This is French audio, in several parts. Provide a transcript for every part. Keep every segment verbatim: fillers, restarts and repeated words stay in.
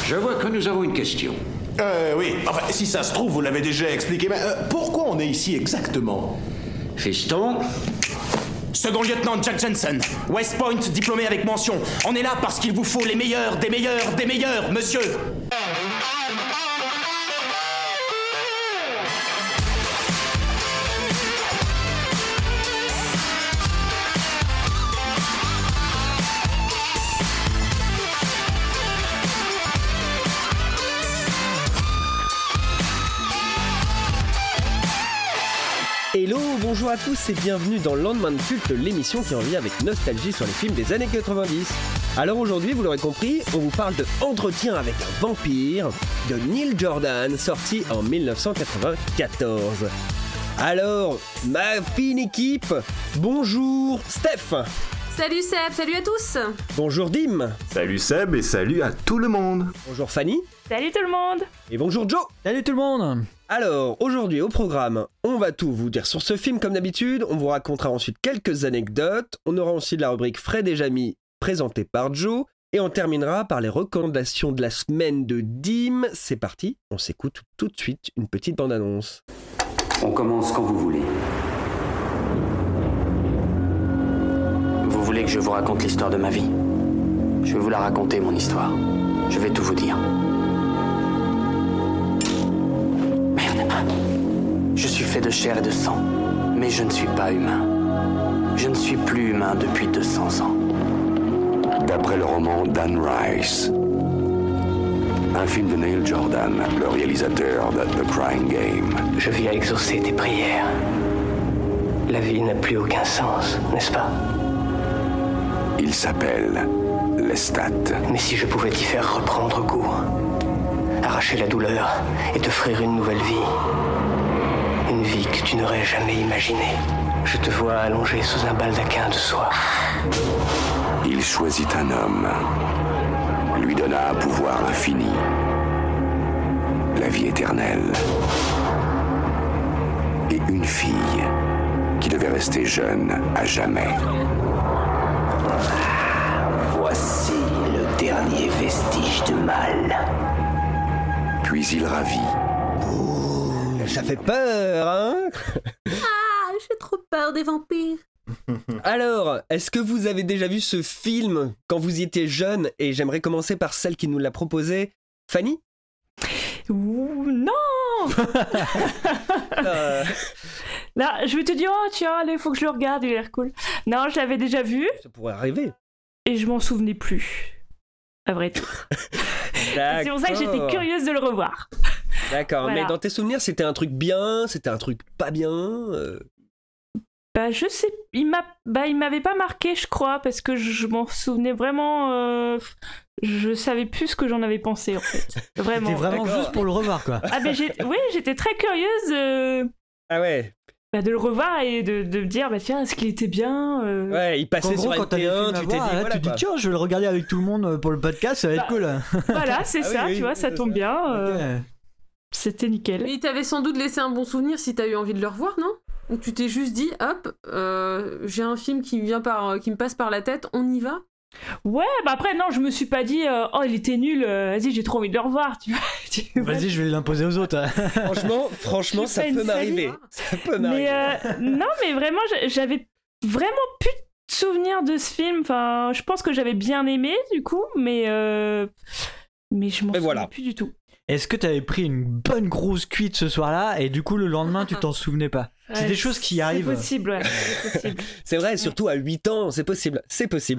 Je vois que nous avons une question. Euh, oui. Enfin, si ça se trouve, vous l'avez déjà expliqué, mais euh, pourquoi on est ici exactement? Fiston, Second lieutenant Jack Jensen, West Point, diplômé avec mention. On est là parce qu'il vous faut les meilleurs, des meilleurs, des meilleurs, monsieur. Hello, bonjour à tous et bienvenue dans Lendemain de culte, l'émission qui revient avec nostalgie sur les films des années quatre-vingt-dix. Alors aujourd'hui, vous l'aurez compris, on vous parle de Entretien avec un vampire de Neil Jordan, sorti en dix-neuf cent quatre-vingt-quatorze. Alors, ma fine équipe, bonjour Steph. Salut Seb, salut à tous. Bonjour Dim. Salut Seb et salut à tout le monde. Bonjour Fanny. Salut tout le monde. Et bonjour Joe. Salut tout le monde. Alors, aujourd'hui au programme, on va tout vous dire sur ce film comme d'habitude, on vous racontera ensuite quelques anecdotes, on aura aussi de la rubrique Fred et Jamy présentée par Joe, et on terminera par les recommandations de la semaine de Dim. C'est parti, on s'écoute tout de suite une petite bande-annonce. on commence quand vous voulez. Vous voulez que je vous raconte l'histoire de ma vie? Je vais vous la raconter, mon histoire. Je vais tout vous dire. Merde. Je suis fait de chair et de sang, mais je ne suis pas humain. Je ne suis plus humain depuis deux cents ans. D'après le roman d'Anne Rice, un film de Neil Jordan, le réalisateur de The Crying Game. Je vis à exaucer tes prières. La vie n'a plus aucun sens, n'est-ce pas? Il s'appelle Lestat. Mais si je pouvais t'y faire reprendre goût, arracher la douleur et t'offrir une nouvelle vie, une vie que tu n'aurais jamais imaginée. Je te vois allongé sous un baldaquin de soie. Il choisit un homme, lui donna un pouvoir infini, la vie éternelle, et une fille qui devait rester jeune à jamais. Voici le dernier vestige de mal. Puis il ravit. Ça fait peur, hein? Ah, j'ai trop peur des vampires. Alors, est-ce que vous avez déjà vu ce film quand vous y étiez jeune? Et j'aimerais commencer par celle qui nous l'a proposé. Fanny? Ouh, non. euh... Là, je vais te dire, oh tiens, allez, faut que je le regarde, il a l'air cool. Non, je l'avais déjà vu. Ça pourrait arriver. Et je m'en souvenais plus. À vrai dire. C'est pour ça que j'étais curieuse de le revoir. D'accord, Voilà. Mais dans tes souvenirs, c'était un truc bien, c'était un truc pas bien euh... Bah, je sais, il m'a, bah, il m'avait pas marqué, je crois, parce que je m'en souvenais vraiment. Euh... Je savais plus ce que j'en avais pensé, en fait. Vraiment. C'était vraiment D'accord. juste pour le revoir, quoi. Ah, ben, j'ai... oui, j'étais très curieuse euh... Ah ouais. bah, de le revoir et de, de me dire, bah tiens, est-ce qu'il était bien euh... Ouais, il passait En gros, sur quand t'as les N T un, films à tu t'es dit, voir, là, voilà, tu te dis quoi. tiens, je vais le regarder avec tout le monde pour le podcast, ça va être Bah, cool. Voilà, c'est Ah oui, ça, oui, tu vois, oui, ça c'est tombe ça. bien. euh, Ok. C'était nickel. Mais il t'avait sans doute laissé un bon souvenir si t'as eu envie de le revoir, non? Ou tu t'es juste dit, hop, euh, j'ai un film qui me vient par, qui me passe par la tête, on y va? Ouais, bah après, non, je me suis pas dit, euh, oh, il était nul, euh, vas-y, j'ai trop envie de le revoir, tu vois. tu vois. Vas-y, je vais l'imposer aux autres. Franchement, franchement, Je suis ça pas peut une m'arriver. salive. Ça peut Mais m'arriver. euh, non, mais vraiment, j'a- j'avais vraiment plus de souvenirs de ce film. Enfin, je pense que j'avais bien aimé, du coup, mais, euh, mais je m'en Mais souviens voilà. plus du tout. Est-ce que t'avais pris une bonne grosse cuite ce soir-là et du coup le lendemain tu t'en souvenais pas? C'est Ouais, des choses qui arrivent. C'est possible, ouais, c'est possible. C'est vrai, surtout à huit ans, c'est possible. C'est possible.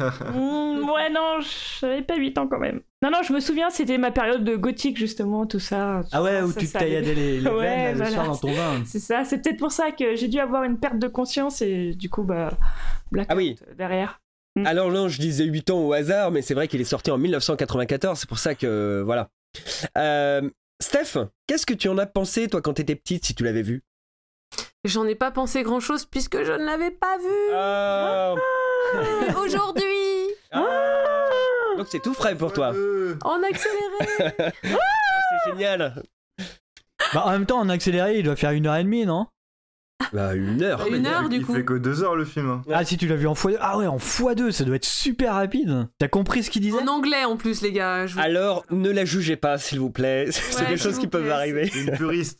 Mm, ouais, non, j'avais pas huit ans quand même. Non, non, je me souviens, c'était ma période de gothique, justement, tout ça. Ah ouais, où Ça, tu te ça tailladais les, les Ouais, veines le voilà. soir dans ton vin. C'est ça, c'est peut-être pour ça que j'ai dû avoir une perte de conscience et du coup, bah, blackout Ah oui. derrière. Alors non, je disais huit ans au hasard, mais c'est vrai qu'il est sorti en dix-neuf cent quatre-vingt-quatorze, c'est pour ça que... Voilà. Euh, Steph, qu'est-ce que tu en as pensé, toi, quand t'étais petite, si tu l'avais vu? J'en ai pas pensé grand chose puisque je ne l'avais pas vu Ah. aujourd'hui Donc c'est tout frais pour toi. en accéléré. C'est génial. Bah en même temps en accéléré il doit faire une heure et demie, non? Bah, une heure. Bah, une heure, du Il coup. fait que deux heures le film. hein. Ah, si tu l'as vu en fois deux. Ah ouais, en fois deux, ça doit être super rapide. T'as compris ce qu'il disait? En anglais, en plus, les gars. Je vous- Alors, ne la jugez pas, s'il vous plaît. C'est Ouais, des s'il choses vous qui peuvent plaît, arriver. C'est une puriste.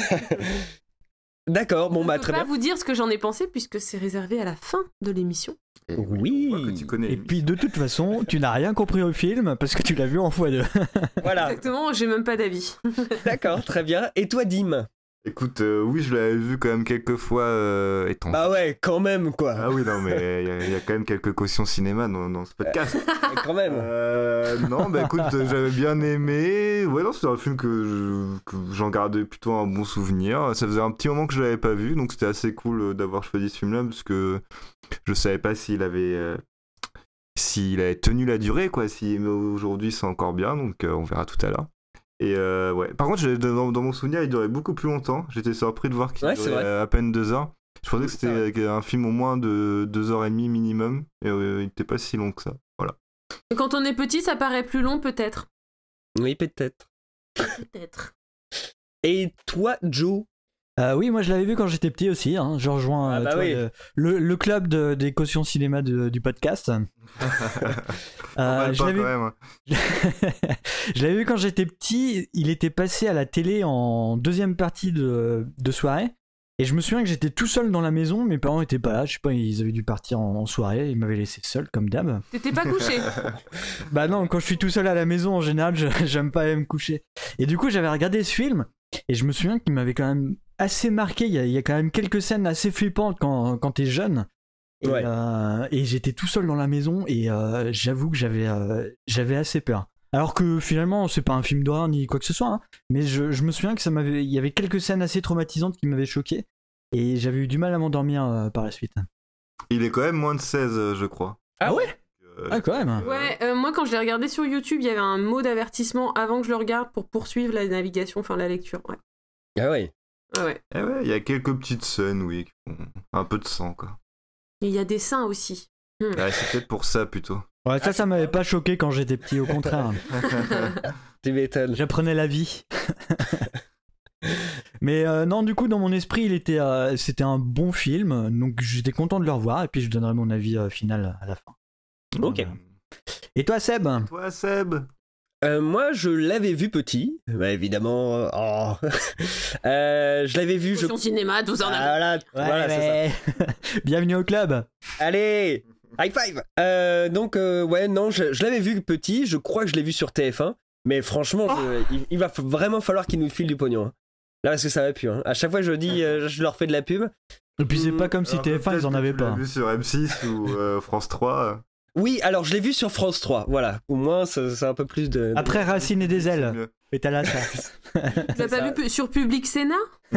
D'accord, bon, Je bah, peux très pas bien. vous dire ce que j'en ai pensé, puisque c'est réservé à la fin de l'émission. Oui. Je vois que tu connais. Et puis de toute façon, tu n'as rien compris au film parce que tu l'as vu en fois deux. Voilà. Exactement, j'ai même pas d'avis. D'accord, très bien. Et toi, Dim? Écoute, euh, oui, je l'avais vu quand même quelques fois euh, étant. Bah ouais, quand même, quoi. Ah oui, non, mais il y, a- il y a quand même quelques cautions cinéma dans, dans ce podcast. Quand même. Euh, non, bah écoute, euh, j'avais bien aimé. Ouais, non, c'était un film que, je- que j'en gardais plutôt un bon souvenir. Ça faisait un petit moment que je l'avais pas vu, donc c'était assez cool euh, d'avoir choisi ce film-là parce que je savais pas s'il avait. euh, s'il avait tenu la durée, quoi. Si mais aujourd'hui c'est encore bien, donc euh, on verra tout à l'heure. Et euh, ouais. Par contre, j'ai- dans, dans mon souvenir, il durait beaucoup plus longtemps. J'étais surpris de voir qu'il Ouais, c'est durait vrai. euh, à peine deux heures. Je pensais que C'est c'était euh, un film au moins de deux heures et demie minimum, et euh, il n'était pas si long que ça. Voilà. Quand on est petit, ça paraît plus long, peut-être. Oui, peut-être. Peut-être. Et toi, Joe? Euh, oui, moi je l'avais vu quand j'étais petit aussi. Hein. Je rejoins Ah euh, bah toi, oui. le, le- le club de- des cautions cinéma de- du podcast. On Euh, va je pas l'avais quand même. hein. je l'avais vu quand j'étais petit. Il était passé à la télé en deuxième partie de, de soirée. Et je me souviens que j'étais tout seul dans la maison. Mes parents étaient pas là. Je sais pas, ils avaient dû partir en, en soirée. Ils m'avaient laissé seul comme d'hab. T'étais pas couché. Bah non, quand je suis tout seul à la maison, en général, je- j'aime pas aller me coucher. Et du coup, j'avais regardé ce film, et je me souviens qu'il m'avait quand même assez marqué. Il y a, il y a quand même quelques scènes assez flippantes quand, quand t'es jeune. Et, Ouais. euh, et j'étais tout seul dans la maison, et euh, j'avoue que j'avais euh, j'avais assez peur. Alors que finalement, c'est pas un film d'horreur ni quoi que ce soit, hein, mais je, je me souviens que ça m'avait, il y avait quelques scènes assez traumatisantes qui m'avaient choqué, et j'avais eu du mal à m'endormir euh, par la suite. Il est quand même moins de seize, euh, je crois. Ah ouais? Euh, Ah, quand même. Ouais, euh, moi, quand je l'ai regardé sur YouTube, il y avait un mot d'avertissement avant que je le regarde pour poursuivre la navigation, enfin la lecture. Ouais. Ah ouais. Ouais, ouais. eh ouais, il y a quelques petites scènes, oui, qui font un peu de sang, quoi. Et il y a des seins aussi. Hmm. Ouais, c'est peut-être pour ça, plutôt. Ouais, ça, ça m'avait pas choqué quand j'étais petit, au contraire. Tu m'étonnes. J'apprenais la vie. Mais euh, non, du coup, dans mon esprit, il était, euh, c'était un bon film, donc j'étais content de le revoir, et puis je donnerai mon avis euh, final à la fin. Ok. Et toi, Seb? Toi, Seb? Euh, moi, je l'avais vu petit. Bah, évidemment. euh, oh. Euh, je l'avais vu. Je... Potion cinéma, douze ans Ah, avant. voilà, voilà, c'est ça. c'est Bienvenue au club. Allez, high five. Euh, donc euh, ouais, non, je, je l'avais vu petit. Je crois que je l'ai vu sur T F un. Mais franchement, je- il, il va f- vraiment falloir qu'il nous file du pognon. hein. Là, parce que ça va plus. Hein. À chaque fois, je dis, euh, je leur fais de la pub. Et puis c'est pas comme si Alors, T F un, ils peut-être en que avaient tu l'as pas. vu sur M six ou euh, France trois. Oui, alors je l'ai vu sur France trois. Voilà, au moins, c'est c'est un peu plus de. de- Après Racine et des C'est ailes. mieux. Et t'as là ça. Tu l'as pas ça. vu pu- sur Public Sénat?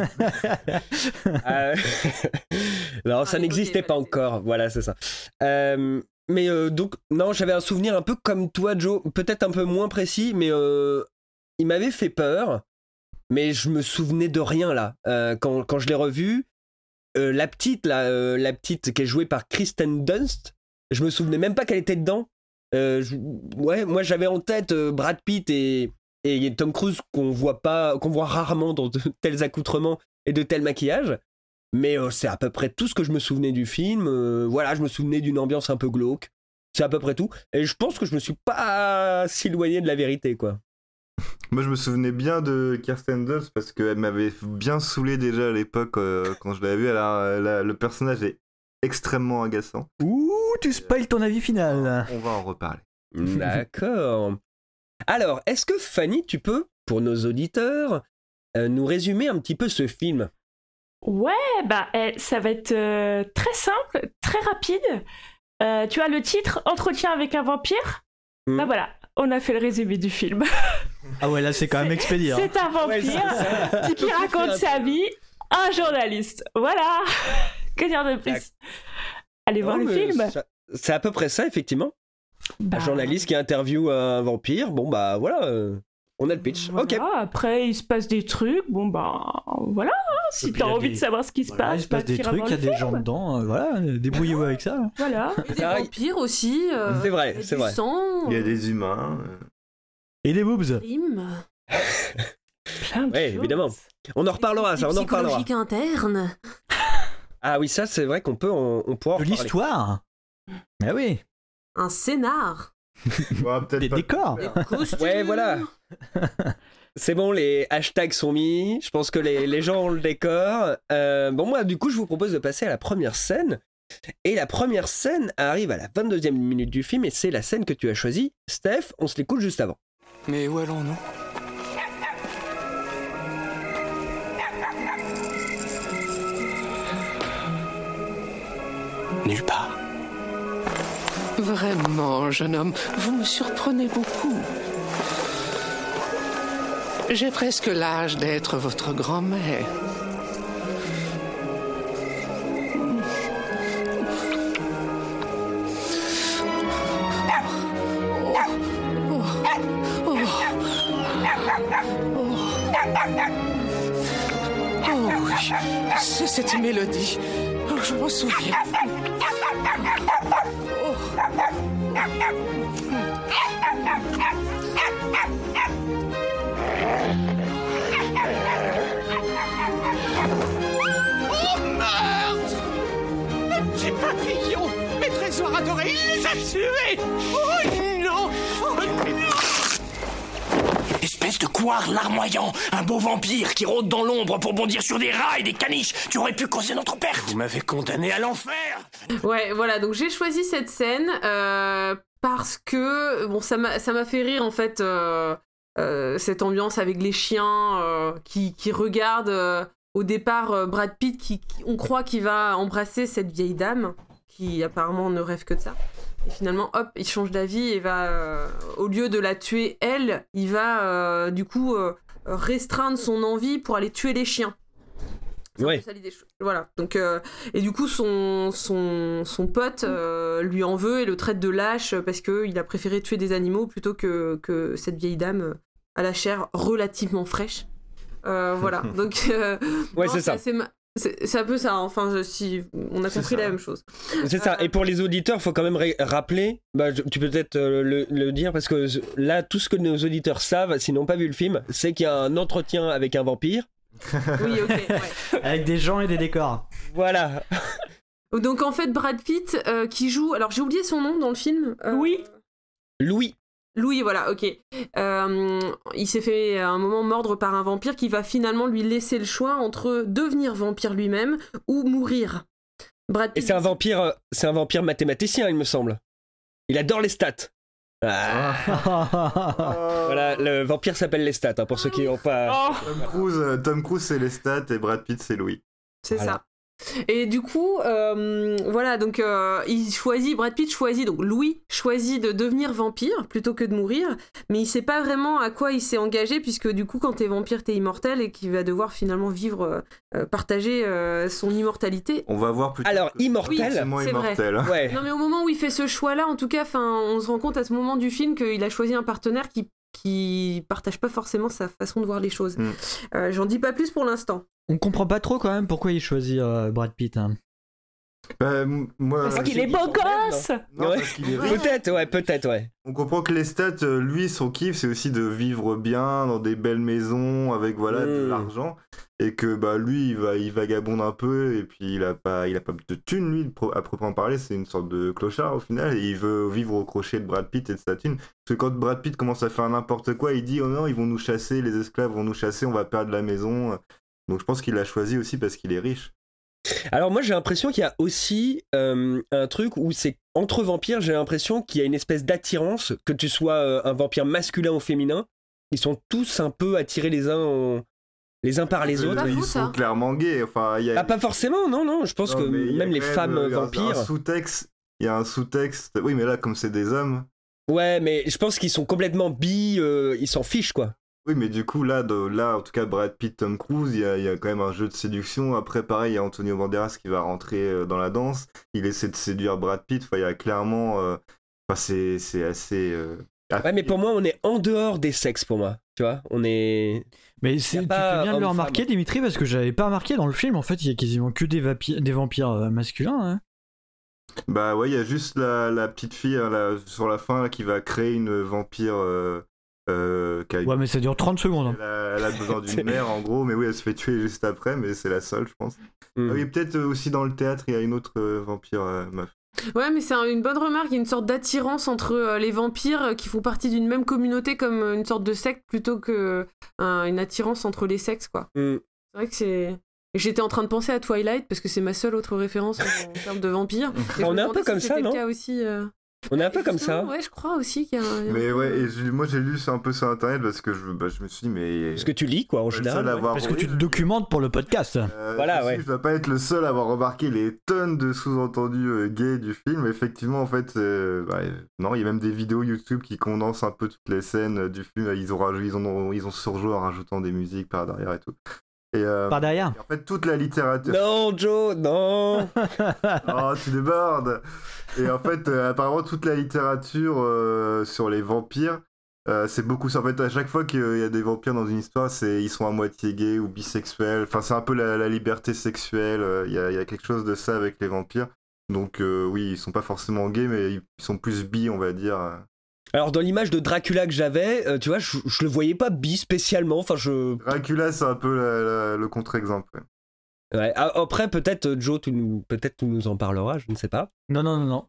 Euh, non, ça les n'existait côtés, pas voilà, encore. Voilà, c'est ça. Euh, mais euh, donc, non, j'avais un souvenir un peu comme toi, Joe. Peut-être un peu moins précis, mais euh, il m'avait fait peur. Mais je me souvenais de rien là. Euh, quand, quand je l'ai revu, euh, la petite, là, euh, la petite qui est jouée par Kristen Dunst, je me souvenais même pas qu'elle était dedans. Euh, je- ouais, moi j'avais en tête euh, Brad Pitt et, et Tom Cruise qu'on voit pas, qu'on voit rarement dans de tels accoutrements et de tels maquillages. Mais euh, c'est à peu près tout ce que je me souvenais du film. Euh, voilà, je me souvenais d'une ambiance un peu glauque. C'est à peu près tout. Et je pense que je me suis pas si éloigné de la vérité, quoi. Moi, je me souvenais bien de Kirsten Dunst parce qu'elle m'avait bien saoulé déjà à l'époque euh, quand je l'avais vue. Alors, euh, la- le personnage est extrêmement agaçant. Ouh, tu spoil ton avis final. On va en reparler. D'accord. Alors, est-ce que Fanny, tu peux, pour nos auditeurs, euh, nous résumer un petit peu ce film? Ouais, bah eh, ça va être euh, très simple, très rapide. Euh, tu as le titre Entretien avec un vampire. Hmm. Bah voilà, on a fait le résumé du film. Ah ouais, là c'est quand même expédié. hein. C'est un Ouais, vampire c'est ça. qui raconte sa vie à un journaliste. Voilà. Que dire de plus? Allez voir Non, le mais film. ça- C'est à peu près ça, effectivement. Bah, Un journaliste qui interviewe un vampire. Bon, bah voilà, euh, on a le pitch. voilà. Ok. Après, il se passe des trucs. Bon, bah voilà. hein, Si Et puis, t'as il y a envie des- de savoir ce qui se Voilà, passe, il se passe bah, des t'iras trucs, voir il y a le des film. gens dedans. euh, voilà, débrouillez-vous avec ça. Voilà. Et des Ça arrive. vampires aussi. euh, C'est vrai, il y a c'est du vrai. sang, Il y a des humains. euh, Et des boobs. crime, Plein de Ouais, choses. évidemment. On en reparlera, ça, on en reparlera. psychologique interne. Ah oui, ça c'est vrai qu'on peut, on, on pourra en De reparler. l'histoire. Ah oui. Un scénar. Ouais, peut-être Des pas- décors. Des costumes. Ouais, voilà. C'est bon, les hashtags sont mis. Je pense que les, les gens ont le décor. Euh, bon, moi, du coup, je vous propose de passer à la première scène. Et la première scène arrive à la vingt-deuxième minute du film et c'est la scène que tu as choisie. Steph, on se l'écoute juste avant. Mais où allons-nous? Nulle part. Vraiment, jeune homme, vous me surprenez beaucoup. J'ai presque l'âge d'être votre grand-mère. Oh, oui, c'est cette mélodie. Oh, je m'en souviens. Oh merde! Un petit papillon! Mes trésors adorés, il les a tués! Oh non! Oh non! Espèce de couard larmoyant, un beau vampire qui rôde dans l'ombre pour bondir sur des rats et des caniches. Tu aurais pu causer notre perte. Vous m'avez condamné à l'enfer. Ouais, voilà, donc j'ai choisi cette scène euh, parce que, bon, ça m'a, ça m'a fait rire, en fait, euh, euh, cette ambiance avec les chiens euh, qui, qui regardent, euh, au départ, euh, Brad Pitt, qui, qui, on croit qu'il va embrasser cette vieille dame, qui apparemment ne rêve que de ça. Et finalement, hop, il change d'avis et va, euh, au lieu de la tuer, elle, il va, euh, du coup, euh, restreindre son envie pour aller tuer les chiens. C'est Ouais. un peu ça l'idée. Voilà. Donc, euh, et du coup, son, son, son pote euh, lui en veut et le traite de lâche parce qu'il a préféré tuer des animaux plutôt que, que cette vieille dame à la chair relativement fraîche. Euh, voilà. Donc, euh, Ouais, non, c'est ça. assez ma- C'est, c'est un peu ça, enfin, je- si on a C'est compris ça. la même chose. C'est ça. Et pour les auditeurs, il faut quand même ra- rappeler, bah, je- tu peux peut-être euh, le, le dire, parce que là, tout ce que nos auditeurs savent, s'ils n'ont pas vu le film, c'est qu'il y a un entretien avec un vampire. Oui, ok, ouais. Avec des gens et des décors. Voilà. Donc en fait, Brad Pitt euh, qui joue, alors j'ai oublié son nom dans le film. Euh, Oui. Louis. Louis, voilà, ok. Euh, il s'est fait à un moment mordre par un vampire qui va finalement lui laisser le choix entre devenir vampire lui-même ou mourir. Brad Et Pitt. c'est un vampire, euh, c'est un vampire mathématicien, il me semble. Il adore les stats. Ah. Voilà, le vampire s'appelle les stats, hein, pour ceux qui n'ont pas. Oh. Tom Cruise, euh, Tom Cruise c'est les stats et Brad Pitt c'est Louis. C'est Voilà. ça. Et du coup, euh, voilà, donc euh, il choisit, Brad Pitt choisit, donc Louis choisit de devenir vampire plutôt que de mourir, mais il sait pas vraiment à quoi il s'est engagé, puisque du coup, quand t'es vampire, t'es immortel et qu'il va devoir finalement vivre, euh, partager euh, son immortalité. On va voir plus tard. Alors, que c'est immortel, forcément c'est vrai. immortel. Ouais. Non, mais au moment où il fait ce choix-là, en tout cas, on se rend compte à ce moment du film qu'il a choisi un partenaire qui qui partage pas forcément sa façon de voir les choses. Mm. Euh, j'en dis pas plus pour l'instant. On comprend pas trop quand même pourquoi il choisit euh, Brad Pitt. Hein. Bah, m- moi, Parce euh, qu'il c'est est beau qu'il s'emmerde, gosse. non, Ouais. parce qu'il est riche. Peut-être, ouais, peut-être, ouais. On comprend que les stats, euh, lui, son kiff, c'est aussi de vivre bien dans des belles maisons avec voilà de Mm. l'argent, et que bah lui, il va, il vagabonde un peu et puis il a pas, il a pas de thunes lui, pro- à proprement parler, c'est une sorte de clochard au final. Et il veut vivre au crochet de Brad Pitt et de sa thune. Parce que quand Brad Pitt commence à faire n'importe quoi, il dit oh non, ils vont nous chasser, les esclaves vont nous chasser, on va perdre la maison. Donc je pense qu'il l'a choisi aussi parce qu'il est riche. Alors moi j'ai l'impression qu'il y a aussi euh, un truc où c'est entre vampires, j'ai l'impression qu'il y a une espèce d'attirance, que tu sois euh, un vampire masculin ou féminin, ils sont tous un peu attirés les uns en- les uns par les Euh, autres. pas ils faux, sont ça. clairement gays. Enfin, il y a. Ah pas forcément, non non, je pense Non, que mais il y a même les quand même, femmes euh, il y a un- vampires. Un sous-texte. Il y a un sous-texte. Oui, mais là, comme c'est des hommes. Ouais, mais je pense qu'ils sont complètement bi, euh, ils s'en fichent quoi. Oui, mais du coup, là, de, là en tout cas, Brad Pitt, Tom Cruise, il y a, il y a quand même un jeu de séduction. Après, pareil, il y a Antonio Banderas qui va rentrer euh, dans la danse. Il essaie de séduire Brad Pitt. Enfin, il y a clairement. euh, Enfin, c'est, c'est assez. euh, Ouais, mais pour moi on est en dehors des sexes pour moi, tu vois, on est. Mais c'est, Y a tu pas fais bien de le homme-femme. remarquer, Dimitri, parce que j'avais pas remarqué dans le film. En fait, il y a quasiment que des, vapi- des vampires euh, masculins. Hein. Bah ouais, il y a juste la, la petite fille hein, là, sur la fin là, qui va créer une vampire. euh, Euh, qui a- Ouais, mais ça dure trente secondes. hein. Elle a, elle a besoin d'une mère en gros, mais oui, elle se fait tuer juste après, mais c'est la seule, je pense. Mm. Ah oui, peut-être euh, aussi dans le théâtre, il y a une autre euh, vampire euh, meuf. Ouais, mais c'est un- une bonne remarque. Il y a une sorte d'attirance entre euh, les vampires euh, qui font partie d'une même communauté comme euh, une sorte de secte plutôt que euh, une attirance entre les sexes, quoi. Mm. C'est vrai que c'est. Et j'étais en train de penser à Twilight parce que c'est ma seule autre référence en, en termes de vampires. Et je On me est un demandais peu comme si ça, c'était le non cas aussi. euh, On est un peu comme ça. Ouais, je crois aussi qu'il y a un. il y a un Mais peu- ouais, et j'ai- moi j'ai lu ça un peu sur internet parce que je, bah, je me suis dit, mais. Parce que tu lis, quoi, en Je suis le général. seul à ouais. avoir- Parce que tu te documentes pour le podcast. Euh, Voilà, je me suis ouais. dit, Je dois pas être le seul à avoir remarqué les tonnes de sous-entendus euh, gays du film. Effectivement, en fait, euh, bah, non, il y a même des vidéos YouTube qui condensent un peu toutes les scènes euh, du film. Ils ont, raj- ils ont, ils ont surjoué en rajoutant des musiques par derrière et tout. Et, euh, Par derrière. et en fait, toute la littérature. Non, Joe, non. Oh, tu débordes. Et en fait, euh, apparemment, toute la littérature euh, sur les vampires, euh, c'est beaucoup ça. En fait, à chaque fois qu'il y a des vampires dans une histoire, c'est ils sont à moitié gays ou bisexuels. Enfin, c'est un peu la, la liberté sexuelle. Euh, Il y, a, il y a quelque chose de ça avec les vampires. Donc, euh, oui, ils sont pas forcément gays, mais ils sont plus bi, on va dire. Alors, dans l'image de Dracula que j'avais, euh, tu vois, je, je le voyais pas bi spécialement. Enfin, je. Dracula, c'est un peu la- la- le contre-exemple. ouais. Ouais. Ah, après, peut-être, euh, Joe, tu nous, peut-être tu nous en parleras, je ne sais pas. Non, non, non, non.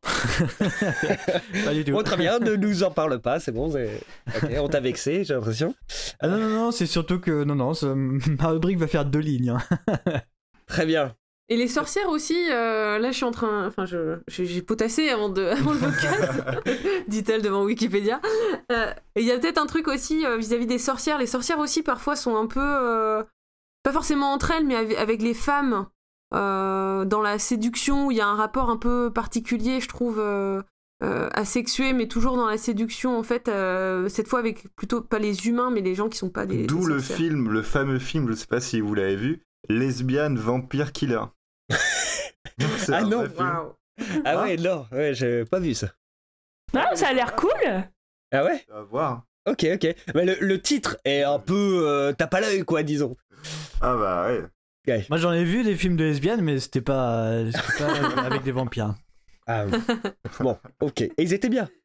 Pas du tout. Bon, très bien, ne nous en parle pas, c'est bon. c'est- Ok, on t'a vexé, j'ai l'impression. Ah non, non, non, c'est surtout que. Non, non, ça- ma rubrique va faire deux lignes. hein. Très bien. Et les sorcières aussi, euh, là je suis en train. Enfin, je, j'ai, j'ai potassé avant, de, avant le podcast, dit-elle devant Wikipédia. Euh, et il y a peut-être un truc aussi euh, vis-à-vis des sorcières. Les sorcières aussi, parfois, sont un peu. euh, pas forcément entre elles, mais avec, avec les femmes. euh, dans la séduction, où il y a un rapport un peu particulier, je trouve. Euh, euh, asexué, mais toujours dans la séduction, en fait. Euh, cette fois avec plutôt pas les humains, mais les gens qui sont pas des. D'où des le sorcières. film, le fameux film, je sais pas si vous l'avez vu, Lesbian Vampire Killer. C'est Ah un non. vrai film. Waouh. Ah ouais, non, ouais, j'ai pas vu ça. Non, ça a l'air cool. Ah ouais. À voir. Ok, ok. Mais le, le titre est un peu. euh, T'as pas l'œil, quoi, disons. Ah bah ouais. Ouais. Moi, j'en ai vu des films de lesbiennes, mais c'était pas, c'était pas avec des vampires. Ah, bon, ok. Et ils étaient bien.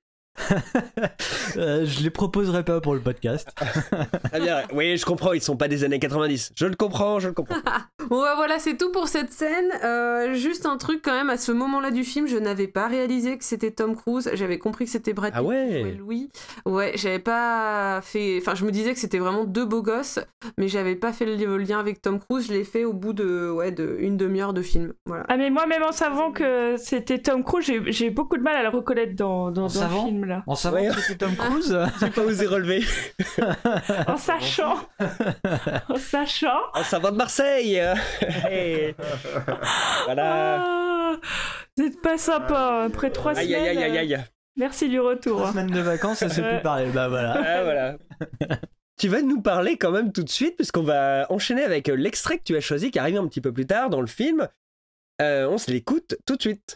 Euh, je les proposerai pas pour le podcast. Très bien. Oui, je comprends, ils sont pas des années quatre-vingt-dix. Je le comprends, je le comprends. Bon bah voilà, c'est tout pour cette scène. Euh, juste un truc quand même, à ce moment-là du film, je n'avais pas réalisé que c'était Tom Cruise. J'avais compris que c'était Brad Pitt. Ah ouais. Ouais, Louis. Ouais, j'avais pas fait... Enfin, je me disais que c'était vraiment deux beaux gosses, mais j'avais pas fait le lien avec Tom Cruise. Je l'ai fait au bout de, ouais, de une demi-heure de film. Voilà. Ah, mais moi, même en savant que c'était Tom Cruise, j'ai, j'ai beaucoup de mal à le reconnaître dans, dans, dans le savant film là. En savant Ouais. que c'était Tom Cruise. J'ai pas osé relever. En sachant. En sachant. En savant de Marseille. Hey. Voilà. Ah, vous êtes pas sympa. Après trois Aïe, semaines. aïe, aïe, aïe, euh, aïe. Merci du retour. Trois semaines de vacances, ça s'est Ouais. plus parlé. Bah voilà. Ah, voilà. Tu vas nous parler quand même tout de suite, puisqu'on va enchaîner avec euh, l'extrait que tu as choisi, qui arrive un petit peu plus tard dans le film. Euh, on se l'écoute tout de suite.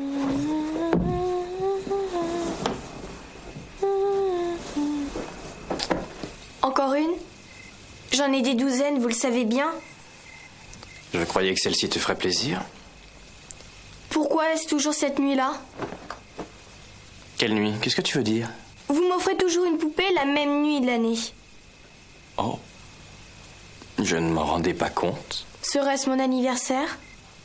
Encore une? J'en ai des douzaines, vous le savez bien. Je croyais que celle-ci te ferait plaisir. Pourquoi est-ce toujours cette nuit-là? Quelle nuit? Qu'est-ce que tu veux dire? Vous m'offrez toujours une poupée la même nuit de l'année. Oh. Je ne m'en rendais pas compte. Serait-ce mon anniversaire?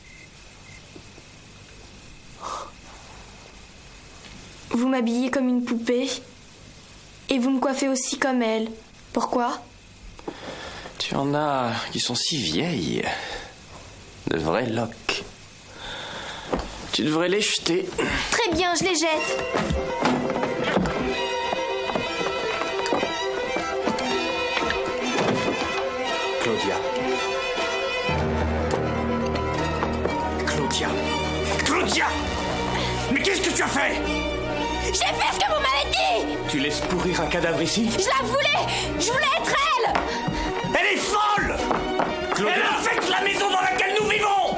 Vous m'habillez comme une poupée. Et vous me coiffez aussi comme elle. Pourquoi? Tu en as qui sont si vieilles. De vrais locks. Tu devrais les jeter. Très bien, je les jette. Claudia. Claudia. Claudia! Mais qu'est-ce que tu as fait? J'ai fait ce que vous m'avez dit! Tu laisses pourrir un cadavre ici? Je la voulais! Je voulais être elle! Elle est folle! Claudia! Elle affecte la maison dans laquelle nous vivons!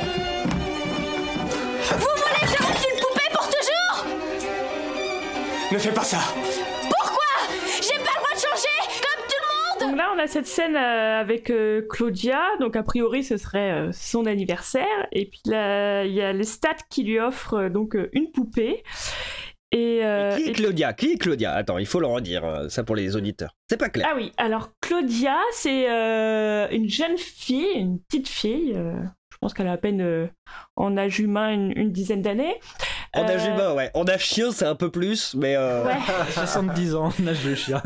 Vous voulez que je reste une poupée pour toujours? Ne fais pas ça! Pourquoi? J'ai pas le droit de changer comme tout le monde! Donc là, on a cette scène euh, avec euh, Claudia. Donc, a priori, ce serait euh, son anniversaire. Et puis là, il y a les stats qui lui offrent euh, donc euh, une poupée. Et, euh, Qui est et- Claudia Qui est Claudia Attends, il faut le redire, euh, ça pour les auditeurs. C'est pas clair. Ah oui, alors Claudia, c'est euh, une jeune fille, une petite fille. euh, je pense qu'elle a à peine euh, en âge humain une, une dizaine d'années. En âge Euh, humain, ouais. En âge chien, c'est un peu plus, mais. Euh... Ouais. soixante-dix ans, âge de chien.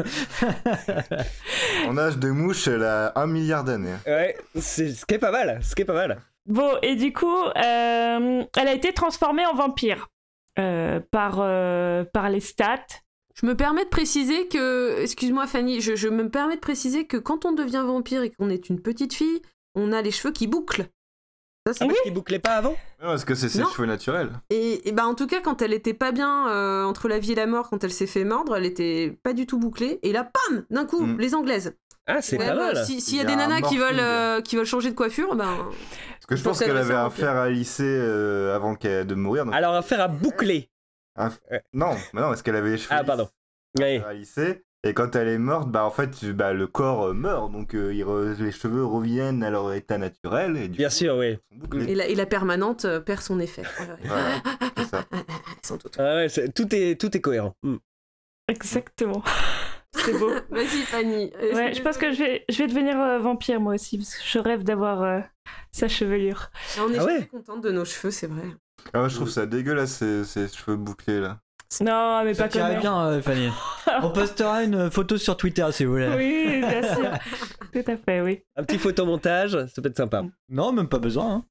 En âge de mouche, elle a un milliard d'années. Ouais, c'est ce qui est pas mal, ce qui est pas mal. Bon, et du coup, euh, elle a été transformée en vampire euh, par, euh, par les stats. Je me permets de préciser que, excuse-moi Fanny, je, je me permets de préciser que quand on devient vampire et qu'on est une petite fille, on a les cheveux qui bouclent. Ça, c'est parce qu'il bouclait pas avant. Non, parce que c'est ses Non. cheveux naturels. Et, et bah en tout cas, quand elle était pas bien euh, entre la vie et la mort, quand elle s'est fait mordre, elle était pas du tout bouclée. Et là, pam, d'un coup, Mm. les Anglaises. Ah, c'est Ouais, pas bah, mal. si- S'il y a Il y des a un nanas qui morphing. veulent, euh, qui veulent changer de coiffure, ben. Parce que je Faut pense qu'elle s'adresser avait à un un fer à lisser euh, avant qu'elle de mourir. donc- Alors, affaire à boucler. Un- Non, mais non, parce qu'elle avait les cheveux Ah, pardon. Oui. à lisser. Et quand elle est morte, bah en fait, bah, le corps euh, meurt, donc euh, il re- les cheveux reviennent à leur état naturel. Et du Bien coup, sûr, oui. ils sont bouclés. Et la, et la permanente euh, perd son effet. Voilà. Voilà, c'est ça. Ils sont toutes. Ah ouais, c'est- tout, est, tout est cohérent. Mm. Exactement. C'est beau. Vas-y Fanny. Euh, Ouais, je pense que je vais, je vais devenir euh, vampire moi aussi, parce que je rêve d'avoir euh, sa chevelure. On est Ah ouais. jamais contente de nos cheveux, c'est vrai. Ah, moi, je trouve ça dégueulasse, ces, ces cheveux bouclés là. Non, mais Ça pas comme t'irait elle. bien, euh, Fanny. On postera une photo sur Twitter si vous voulez. Oui, bien sûr. Tout à fait, oui. Un petit photomontage, ça peut être sympa. Non, même pas besoin. Hein.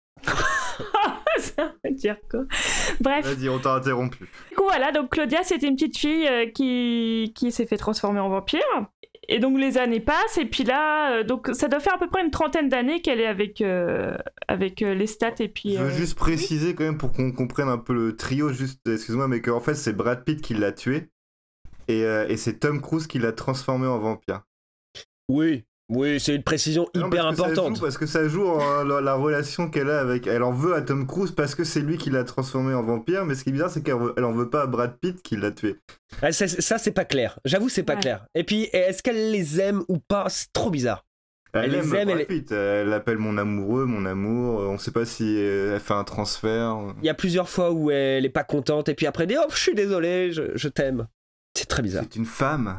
Ça veut dire quoi. Bref. Vas-y, on t'a interrompu. Du coup, voilà, donc Claudia, c'était une petite fille euh, qui, qui s'est fait transformer en vampire. Et donc les années passent, et puis là, euh, donc ça doit faire à peu près une trentaine d'années qu'elle est avec, euh, avec euh, les stats, et puis... Je veux euh, juste préciser quand même pour qu'on comprenne un peu le trio, juste, excuse-moi, mais qu'en fait c'est Brad Pitt qui l'a tué et, euh, et c'est Tom Cruise qui l'a transformé en vampire. Oui, oui, c'est une précision Non, hyper parce que ça importante. joue- parce que ça joue en- la, la relation qu'elle a avec. Elle en veut à Tom Cruise parce que c'est lui qui l'a transformé en vampire, mais ce qui est bizarre c'est qu'elle veut- elle en veut pas à Brad Pitt qui l'a tué. Ah, ça, ça, c'est pas clair. J'avoue, c'est pas Ouais. clair. Et puis, est-ce qu'elle les aime ou pas? C'est trop bizarre. Elle, Elle aime les aime, Brad elle- Pitt, elle l'appelle mon amoureux, mon amour, on sait pas si euh, elle fait un transfert. Il y a plusieurs fois où elle est pas contente, et puis après, elle dit, oh, je suis désolé, je, je t'aime. C'est très bizarre. C'est une femme.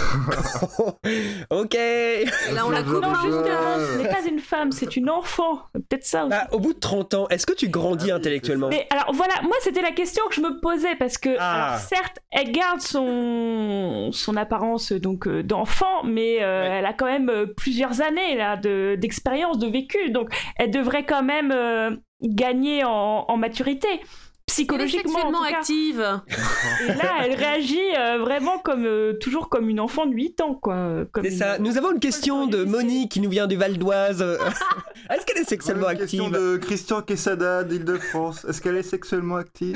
Ok. Là, on la coupe. Non, justement, ce n'est pas une femme, c'est une enfant. Peut-être ça aussi. Bah, au bout de trente ans, est-ce que tu grandis Ah oui, intellectuellement? Mais alors voilà, moi c'était la question que je me posais parce que Ah. alors, certes elle garde son son apparence donc euh, d'enfant, mais euh, Ouais. elle a quand même euh, plusieurs années là de d'expérience, de vécu, donc elle devrait quand même euh, gagner en, en maturité Elle est psychologiquement. en sexuellement tout cas. active. Et là elle réagit euh, vraiment comme euh, toujours comme une enfant de huit ans quoi. Comme C'est une- ça. Nous avons une question de Monique qui nous vient du Val d'Oise. Est-ce qu'elle est sexuellement Une question active? de Christian Quesada d'Île-de-France. Est-ce qu'elle est sexuellement active?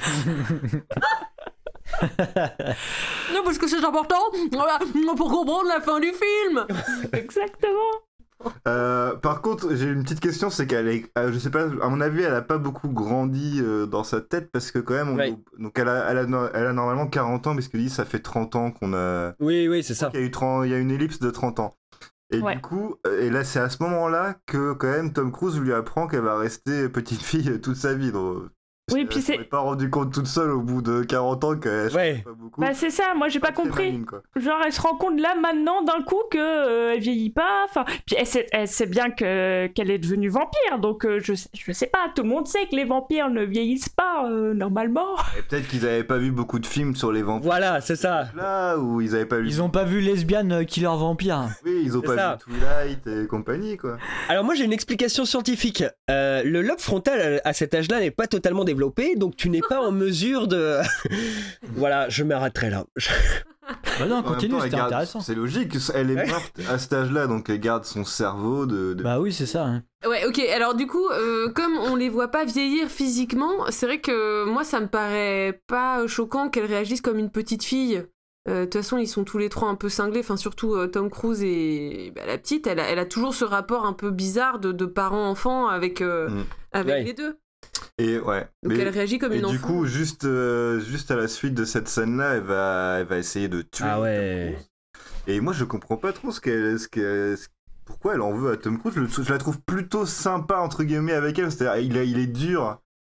Non, parce que c'est important voilà, pour comprendre la fin du film. Exactement. Euh, par contre, j'ai une petite question, c'est qu'elle est, euh, je sais pas, à mon avis, elle a pas beaucoup grandi euh, dans sa tête parce que quand même, on, Ouais. donc elle a, elle a, no- elle a normalement quarante ans, parce que dit ça fait trente ans qu'on a, Oui, oui, c'est ça. il y a eu trente, il y a une ellipse de trente ans. Et Ouais. du coup, euh, et là, c'est à ce moment-là que quand même Tom Cruise lui apprend qu'elle va rester petite fille toute sa vie. Donc, Oui, elle puis s'en c'est- est pas rendu compte toute seule au bout de quarante ans qu'elle Ouais. change pas beaucoup. Bah c'est ça, moi j'ai pas Très compris. maligne, quoi. Genre elle se rend compte là maintenant d'un coup que euh, elle vieillit pas, enfin puis elle sait, elle sait bien que qu'elle est devenue vampire, donc euh, je je sais pas, tout le monde sait que les vampires ne vieillissent pas euh, normalement. Et peut-être qu'ils avaient pas vu beaucoup de films sur les vampires. Voilà, c'est ça. Là, où ils avaient pas vu. Ils ont pas vu Lesbian Killer Vampire. Oui, ils ont C'est pas ça. vu Twilight et compagnie, quoi. Alors moi j'ai une explication scientifique. Euh, le lobe frontal à cet âge-là n'est pas totalement développé, donc tu n'es pas en mesure de... Voilà, je m'arrêterai là. Bah non, En même continue, temps, elle c'était garde- intéressant. C'est logique, elle est Ouais. morte à cet âge-là, donc elle garde son cerveau de. de- Bah oui, c'est ça. Hein. Ouais, ok. Alors du coup, euh, comme on les voit pas vieillir physiquement, c'est vrai que moi, ça me paraît pas choquant qu'elles réagissent comme une petite fille. Euh, De toute façon, ils sont tous les trois un peu cinglés. Enfin, surtout euh, Tom Cruise et bah, la petite. Elle a, elle a toujours ce rapport un peu bizarre de, de parents-enfants avec euh, Mm. avec Ouais. les deux. Et ouais. Donc Mais- elle réagit comme et une du enfant. coup, juste, euh, juste à la suite de cette scène-là, elle va, elle va essayer de tuer. Ah Tom ouais. Cruise. Et moi, je comprends pas trop ce qu'elle, ce qu'elle- ce- pourquoi elle en veut à Tom Cruise. Je, je la trouve plutôt sympa entre guillemets avec elle. C'est-à-dire, il, est- il est dur.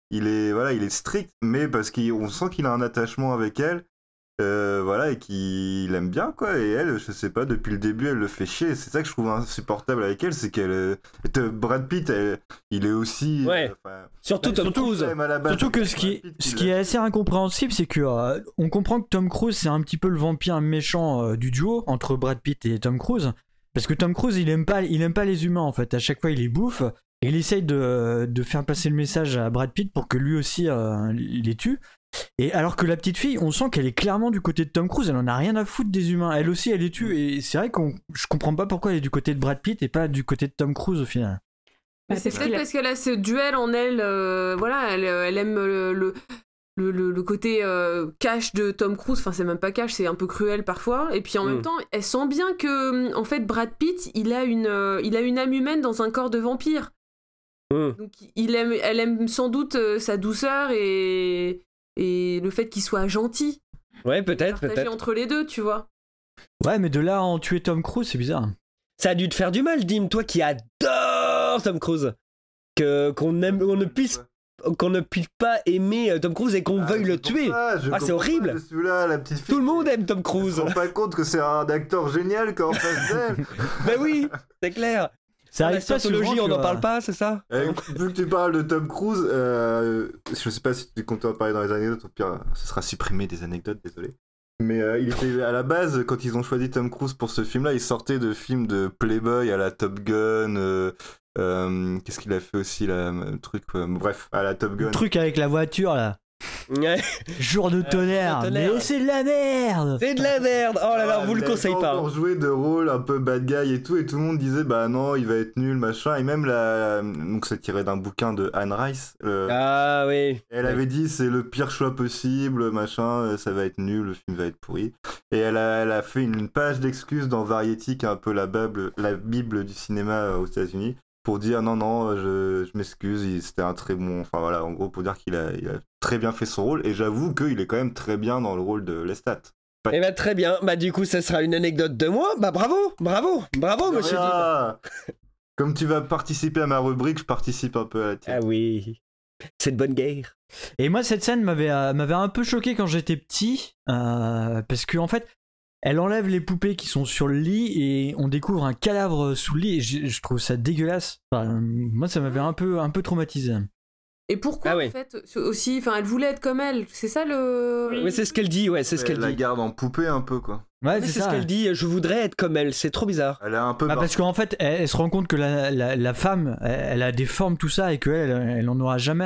il est, voilà, il est strict, mais parce qu'on sent qu'il a un attachement avec elle. Euh, voilà, et qu'il aime bien, quoi. Et elle, je sais pas, depuis le début, elle le fait chier. C'est ça que je trouve insupportable avec elle, c'est qu'elle. Euh, Brad Pitt, elle, il est aussi. Ouais. Euh, surtout Tom Cruise. Surtout que ce qui, ce qui est assez incompréhensible, c'est que euh, on comprend que Tom Cruise, c'est un petit peu le vampire méchant euh, du duo entre Brad Pitt et Tom Cruise. Parce que Tom Cruise, il aime pas, il aime pas les humains, en fait. À chaque fois, il les bouffe. Et il essaye de, de faire passer le message à Brad Pitt pour que lui aussi euh, les tue. Et alors que la petite fille, on sent qu'elle est clairement du côté de Tom Cruise, elle en a rien à foutre des humains, elle aussi elle les tue, et c'est vrai qu'on je comprends pas pourquoi elle est du côté de Brad Pitt et pas du côté de Tom Cruise au final. Mais c'est peut-être parce qu'elle a ce duel en elle, euh, voilà, elle, elle aime le, le, le, le, le côté euh, cash de Tom Cruise, enfin c'est même pas cash, c'est un peu cruel parfois, et puis en mm. même temps, elle sent bien que en fait Brad Pitt, il a une, euh, il a une âme humaine dans un corps de vampire. Mm. Donc il aime, elle aime sans doute euh, sa douceur et et le fait qu'il soit gentil. Ouais, peut-être, peut-être. Entre les deux, tu vois. Ouais, mais de là à en tuer Tom Cruise, c'est bizarre. Ça a dû te faire du mal, Dim, toi qui adore Tom Cruise. Que, qu'on, aime, on ne puisse, qu'on ne puisse pas aimer Tom Cruise et qu'on ah, veuille le tuer. Ça, ah, c'est horrible. Celui-là, la petite fille, tout le monde aime Tom Cruise. On se rend pas compte que c'est un acteur génial quand on face d'elle. Ben oui, c'est clair. Ça la scientologie, on n'en parle pas, c'est ça? euh, Vu que tu parles de Tom Cruise, euh, je sais pas si tu comptes en parler dans les anecdotes, au pire, ce sera supprimé des anecdotes, désolé. Mais euh, il était à la base, quand ils ont choisi Tom Cruise pour ce film-là, il sortait de films de Playboy à la Top Gun. Euh, euh, qu'est-ce qu'il a fait aussi là, le truc, euh, bref, à la Top Gun. Le truc avec la voiture là. Ouais. Jour de tonnerre, euh, tonnerre. Mais c'est de la merde. C'est de la merde. Oh là là, ah, vous le conseille pas. Il a joué de rôle un peu bad guy et tout, et tout le monde disait bah non, il va être nul, machin. Et même la, donc c'est tiré d'un bouquin de Anne Rice. Euh... Ah oui. Elle oui. avait dit c'est le pire choix possible, machin. Ça va être nul, le film va être pourri. Et elle a, elle a fait une page d'excuses dans Variety, qui est un peu la bible, la bible du cinéma aux États-Unis, pour dire non non je, je m'excuse, c'était un très bon, enfin voilà, en gros pour dire qu'il a, il a très bien fait son rôle, et j'avoue qu'il est quand même très bien dans le rôle de Lestat. Pas... Eh bah très bien, bah du coup ça sera une anecdote de moi, bah bravo, bravo, bravo monsieur Dim. Comme tu vas participer à ma rubrique, je participe un peu à la tienne. Ah oui, c'est de bonne guerre. Et moi cette scène m'avait, euh, m'avait un peu choqué quand j'étais petit, euh, parce que en fait elle enlève les poupées qui sont sur le lit et on découvre un cadavre sous le lit, et je, je trouve ça dégueulasse. Enfin, moi, ça m'avait un peu, un peu traumatisé. Et pourquoi, ah ouais. en fait, aussi, enfin, elle voulait être comme elle, c'est ça le... Oui, oui c'est ce qu'elle dit, ouais, c'est ce qu'elle elle dit. Elle la garde en poupée un peu, quoi. Ouais, c'est, c'est c'est ça. ce qu'elle dit, je voudrais être comme elle, c'est trop bizarre. Elle est un peu... Bah, parce qu'en fait, elle, elle se rend compte que la, la, la femme, elle, elle a des formes, tout ça, et qu'elle, elle, elle en aura jamais.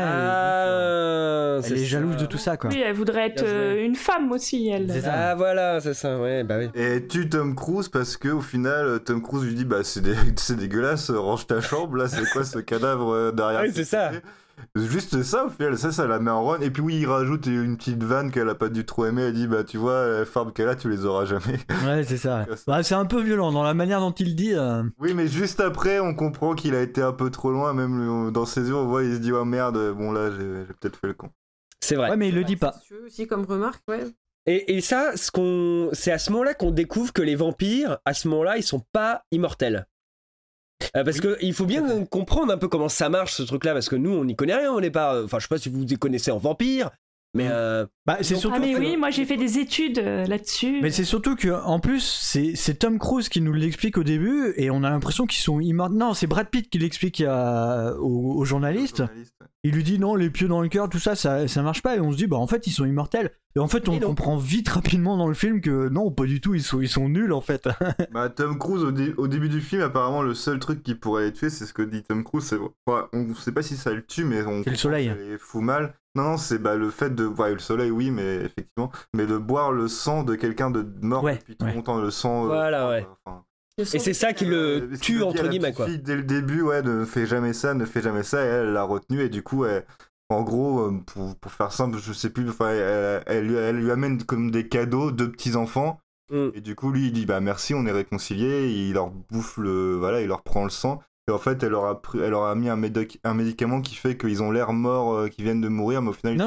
Ah, elle, elle est, est jalouse de tout ça, quoi. Oui, elle voudrait être euh, une femme aussi, elle. C'est ça. Ah, voilà, c'est ça, ouais, bah oui. Et tue Tom Cruise parce qu'au final, Tom Cruise lui dit, bah c'est, dé... c'est dégueulasse, range ta chambre, là, c'est quoi ce cadavre derrière? Oui, c'est ça. Juste ça, au final, ça, ça la met en run. Et puis oui, il rajoute une petite vanne qu'elle a pas du trop aimé. Elle dit, bah tu vois, les formes qu'elle a, tu les auras jamais. Ouais, c'est ça. Bah, c'est un peu violent dans la manière dont il dit. Euh... Oui, mais juste après, on comprend qu'il a été un peu trop loin. Même dans ses yeux, on voit, il se dit, oh merde, bon là, j'ai, j'ai peut-être fait le con. C'est vrai. Ouais, mais il le dit pas. C'est aussi comme remarque, ouais. Et, et ça, ce qu'on... c'est à ce moment-là qu'on découvre que les vampires, à ce moment-là, ils sont pas immortels. Euh, parce oui. qu'il faut bien comprendre un peu comment ça marche ce truc-là, parce que nous on n'y connaît rien, on n'est pas. Enfin, je sais pas si vous connaissez en vampire, mais. Euh... Bah, c'est surtout. Ah, mais oui, moi j'ai fait des études euh, là-dessus. Mais c'est surtout que, en plus, c'est, c'est Tom Cruise qui nous l'explique au début, et on a l'impression qu'ils sont immortels. Non, c'est Brad Pitt qui l'explique à... aux, aux journalistes. journaliste. Il lui dit non, les pieds dans le cœur, tout ça, ça, ça marche pas, et on se dit, bah en fait, ils sont immortels. Et en fait, on comprend vite, rapidement dans le film que non, pas du tout, ils sont, ils sont nuls en fait. Bah, Tom Cruise, au, dé- au début du film, apparemment, le seul truc qui pourrait les tuer, c'est ce que dit Tom Cruise. C'est... Enfin, on sait pas si ça le tue, mais on c'est le soleil. Ça les fout mal. Non, non, c'est bah, le fait de. Ouais, le soleil, oui, mais effectivement. Mais de boire le sang de quelqu'un de mort ouais, depuis tout ouais. longtemps, le sang. Voilà, euh, ouais. Enfin, et c'est ça qui le euh, tue, entre guillemets, quoi. Fille, dès le début, ouais, ne fais jamais ça, ne fais jamais ça, et elle l'a retenu, et du coup, elle. En gros, pour, pour faire simple, je sais plus, enfin, elle, elle, elle lui amène comme des cadeaux deux petits enfants, mm. et du coup, lui, il dit bah merci, on est réconciliés, il leur bouffe le, voilà, il leur prend le sang, et en fait, elle leur a, pris, elle leur a mis un, médoc, un médicament qui fait qu'ils ont l'air morts, euh, qu'ils viennent de mourir, mais au final, ils non, sont non. morts depuis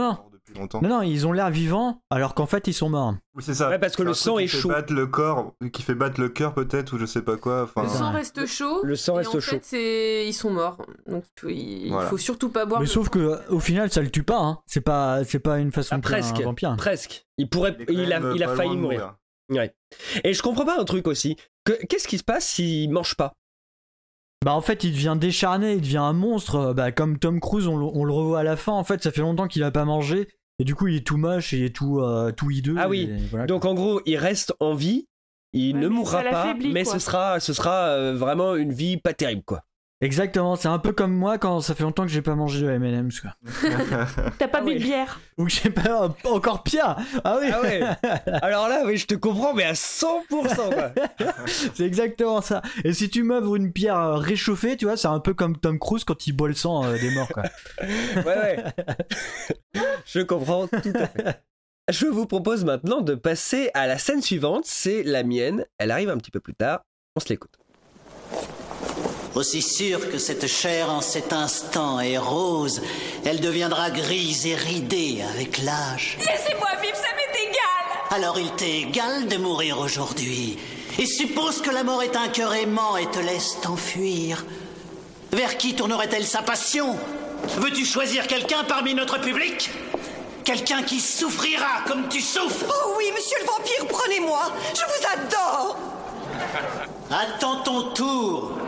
depuis longtemps. Non, non, ils ont l'air vivants alors qu'en fait ils sont morts. Oui, c'est ça. Ouais, parce que le sang est qui chaud. Fait battre le corps, qui fait battre le cœur peut-être, ou je sais pas quoi. Enfin... Le sang reste chaud. Le sang et reste en chaud. fait, c'est... ils sont morts. Donc il Voilà. faut surtout pas boire. Mais le sauf sang. que au final ça le tue pas. Hein. C'est pas, c'est pas une façon Ah, de tuer presque. un vampire. Presque. Il pourrait, Il, est il, a, quand même il a pas failli loin de mourir. Ouais. Et je comprends pas un truc aussi. Que, qu'est-ce qui se passe s'il mange pas? Bah en fait il devient décharné, il devient un monstre. Bah comme Tom Cruise, on, le- on le revoit à la fin. En fait ça fait longtemps qu'il a pas mangé et du coup il est tout moche et il est tout, euh, tout hideux. Ah oui. et voilà, Donc en gros, il reste en vie. Il Ouais, ne mais mourra ça pas, l'affaiblit, mais quoi. ce sera, ce sera euh, vraiment une vie pas terrible, quoi. Exactement, c'est un peu comme moi quand ça fait longtemps que j'ai pas mangé de M and M's quoi. T'as pas Ah bu ouais. de bière. Ou que j'ai pas encore pire. Ah oui. Ah ouais. Alors là, oui, je te comprends, mais à cent pour cent, quoi. C'est exactement ça. Et si tu m'ouvres une pierre euh, réchauffée, tu vois, c'est un peu comme Tom Cruise quand il boit le sang euh, des morts quoi. Ouais, ouais. Je comprends tout à fait. Je vous propose maintenant de passer à la scène suivante. C'est la mienne. Elle arrive un petit peu plus tard. On se l'écoute. Aussi sûr que cette chair en cet instant est rose, elle deviendra grise et ridée avec l'âge. Laissez-moi vivre, ça m'est égal. Alors il t'est égal de mourir aujourd'hui. Et suppose que la mort est un cœur aimant et te laisse t'enfuir. Vers qui tournerait-elle sa passion? Veux-tu choisir quelqu'un parmi notre public? Quelqu'un qui souffrira comme tu souffres? Oh oui, monsieur le vampire, prenez-moi. Je vous adore. Attends ton tour.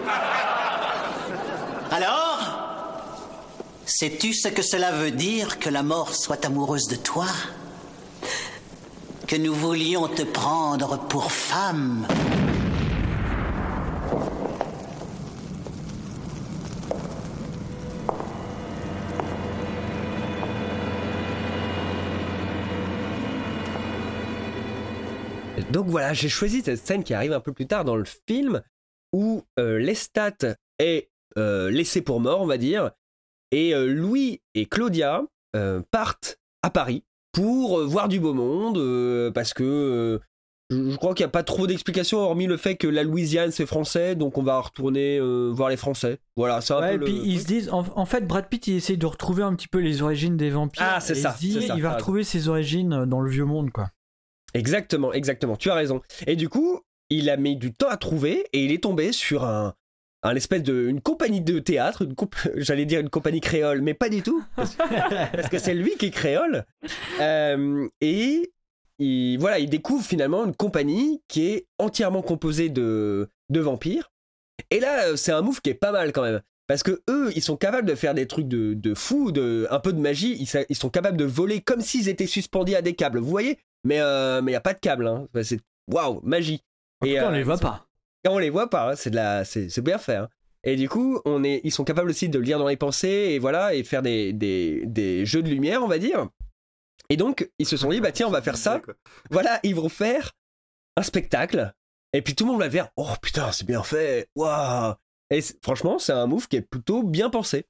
Alors, sais-tu ce que cela veut dire que la mort soit amoureuse de toi? Que nous voulions te prendre pour femme? Donc voilà, j'ai choisi cette scène qui arrive un peu plus tard dans le film où euh, Lestat est euh, laissé pour mort, on va dire, et euh, Louis et Claudia euh, partent à Paris pour euh, voir du beau monde, euh, parce que euh, je, je crois qu'il n'y a pas trop d'explications hormis le fait que la Louisiane c'est français, donc on va retourner euh, voir les Français. Voilà, c'est un Ouais, peu et le... puis ils se disent, en, en fait, Brad Pitt il essaye de retrouver un petit peu les origines des vampires. Ah, c'est et ça, Il, se dit, c'est ça, il va t'as retrouver ses origines dans le vieux monde, quoi. Exactement, exactement, tu as raison. Et du coup, il a mis du temps à trouver et il est tombé sur un, un espèce de une compagnie de théâtre, une comp- j'allais dire une compagnie créole, mais pas du tout, parce, parce que c'est lui qui est créole. Euh, et il, voilà, il découvre finalement une compagnie qui est entièrement composée de, de vampires. Et là, c'est un move qui est pas mal quand même. Parce que eux, ils sont capables de faire des trucs de, de fou, de, un peu de magie. Ils, ils sont capables de voler comme s'ils étaient suspendus à des câbles. Vous voyez? Mais euh, mais il y a pas de câble. Hein. C'est waouh, magie. En tout Et cas, on euh, les voit ils sont- pas. On les voit pas. Hein. C'est de la, c'est, c'est bien fait. Hein. Et du coup, on est, ils sont capables aussi de lire dans les pensées et voilà et de faire des, des, des jeux de lumière, on va dire. Et donc, ils se sont dit bah tiens, on va faire ça. Voilà, ils vont faire un spectacle. Et puis tout le monde va faire oh putain, c'est bien fait. Waouh. Et c'est- franchement, c'est un move qui est plutôt bien pensé.